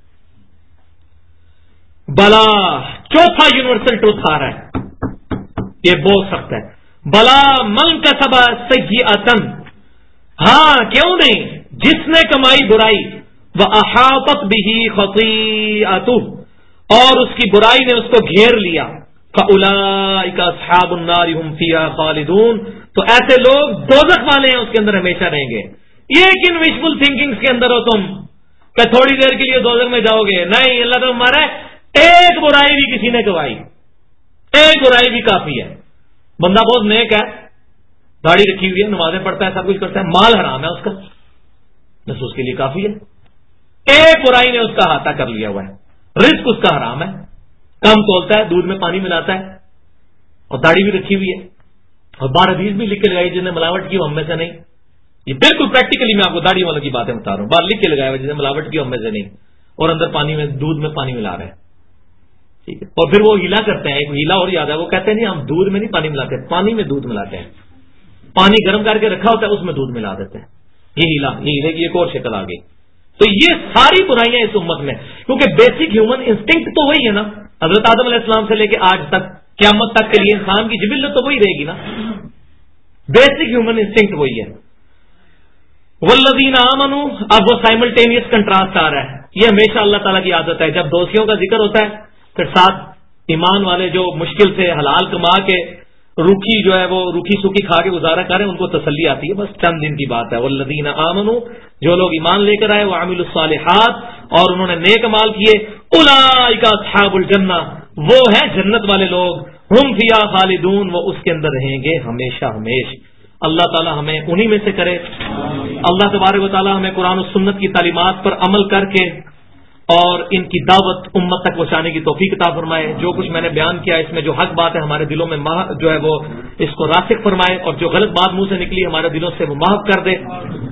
بلا چوتھا یونیورسل ٹروتھ آ رہا ہے، یہ بہت سخت ہے۔ بلا من کسب سیئۃ، ہاں کیوں نہیں، جس نے کمائی برائی، وَأَحَاطَتْ بِهِ خَطِيئَتُهُ، اور اس کی برائی نے اس کو گھیر لیا، فَأُولَئِكَ أَصْحَابُ النَّارِ هُمْ فِيهَا خَالِدُونَ، تو ایسے لوگ دوزخ والے ہیں، اس کے اندر ہمیشہ رہیں گے۔ یہ کن وشفل تھنکنگز کے اندر ہو تم کہ تھوڑی دیر کے لیے دوزخ میں جاؤ گے؟ نہیں، اللہ تعالیٰ ہمارا ایک برائی بھی کسی نے گوائی، ایک برائی بھی کافی ہے۔ بندہ بہت نیک ہے، داڑھی رکھی ہوئی ہے، نمازیں پڑھتا ہے، سب کچھ کرتا ہے، مال حرام ہے اس کا، بس اس کے لیے کافی ہے۔ ایک برائی نے اس کا احاطہ کر لیا ہوا ہے، رزق اس کا حرام ہے، کم تولتا ہے، دودھ میں پانی ملاتا ہے، اور داڑھی بھی رکھی ہوئی ہے، اور 12 حدیث بھی لکھ کے لگائی جس نے ملاوٹ کی وہ ہم میں سے نہیں۔ یہ بالکل پریکٹیکلی میں آپ کو داڑھی والوں کی باتیں بتا رہا ہوں، بار لکھ کے لگایا ہوا جس نے ملاوٹ کی ہم میں سے نہیں، اور اندر پانی میں، دودھ میں پانی ملا رہے ہیں، ٹھیک ہے۔ اور پھر وہ ہیلا کرتے ہیں، ایک ہیلا اور یاد ہے، وہ کہتے ہیں نہیں ہم دودھ میں نہیں پانی ملاتے، پانی میں دودھ ملاتے ہیں، پانی گرم کر کے رکھا ہوتا ہے اس میں دودھ ملا دیتے ہیں، یہ ہیلا، یہ ہیلے کی ایک اور شکل آ گئی۔ تو یہ ساری برائیاں اس امت میں، کیونکہ بیسک ہیومن انسٹنکٹ تو وہی ہے نا، حضرت آدم علیہ السلام سے لے کے آج تک قیامت تک کے لیے انسان کی جبلت تو وہی رہے گی نا، بیسک ہیومن انسٹنکٹ وہی ہے۔ والذین آمنوا، اب وہ سائملٹینیس کنٹراسٹ آ رہا ہے، یہ ہمیشہ اللہ تعالیٰ کی عادت ہے، جب دوستیوں کا ذکر ہوتا ہے پھر ساتھ ایمان والے جو مشکل سے حلال کما کے روکھی جو ہے وہ روکھی سوکھی کھا کے گزارا کریں، ان کو تسلی آتی ہے، بس چند دن کی بات ہے۔ والذین آمنوا، جو لوگ ایمان لے کر آئے، وعملوا الصالحات، اور انہوں نے نیک اعمال کیے، اولئک اصحاب الجنہ، وہ ہیں جنت والے لوگ، ہم فیہا خالدون، وہ اس کے اندر رہیں گے ہمیشہ ہمیش۔ اللہ تعالی ہمیں انہی میں سے کرے۔ اللہ تبارک و تعالی ہمیں قرآن و سنت کی تعلیمات پر عمل کر کے اور ان کی دعوت امت تک پہنچانے کی توفیق عطا فرمائے۔ جو کچھ میں نے بیان کیا اس میں جو حق بات ہے ہمارے دلوں میں جو ہے وہ اس کو راسخ فرمائے، اور جو غلط بات منہ سے نکلی ہمارے دلوں سے وہ محو کر دے۔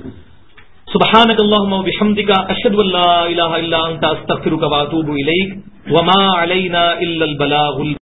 سبحانک اللہم وبحمدک، اشہد ان لا الہ الا انت، استغفرک واتوب الیک، وما علینا الا البلاغ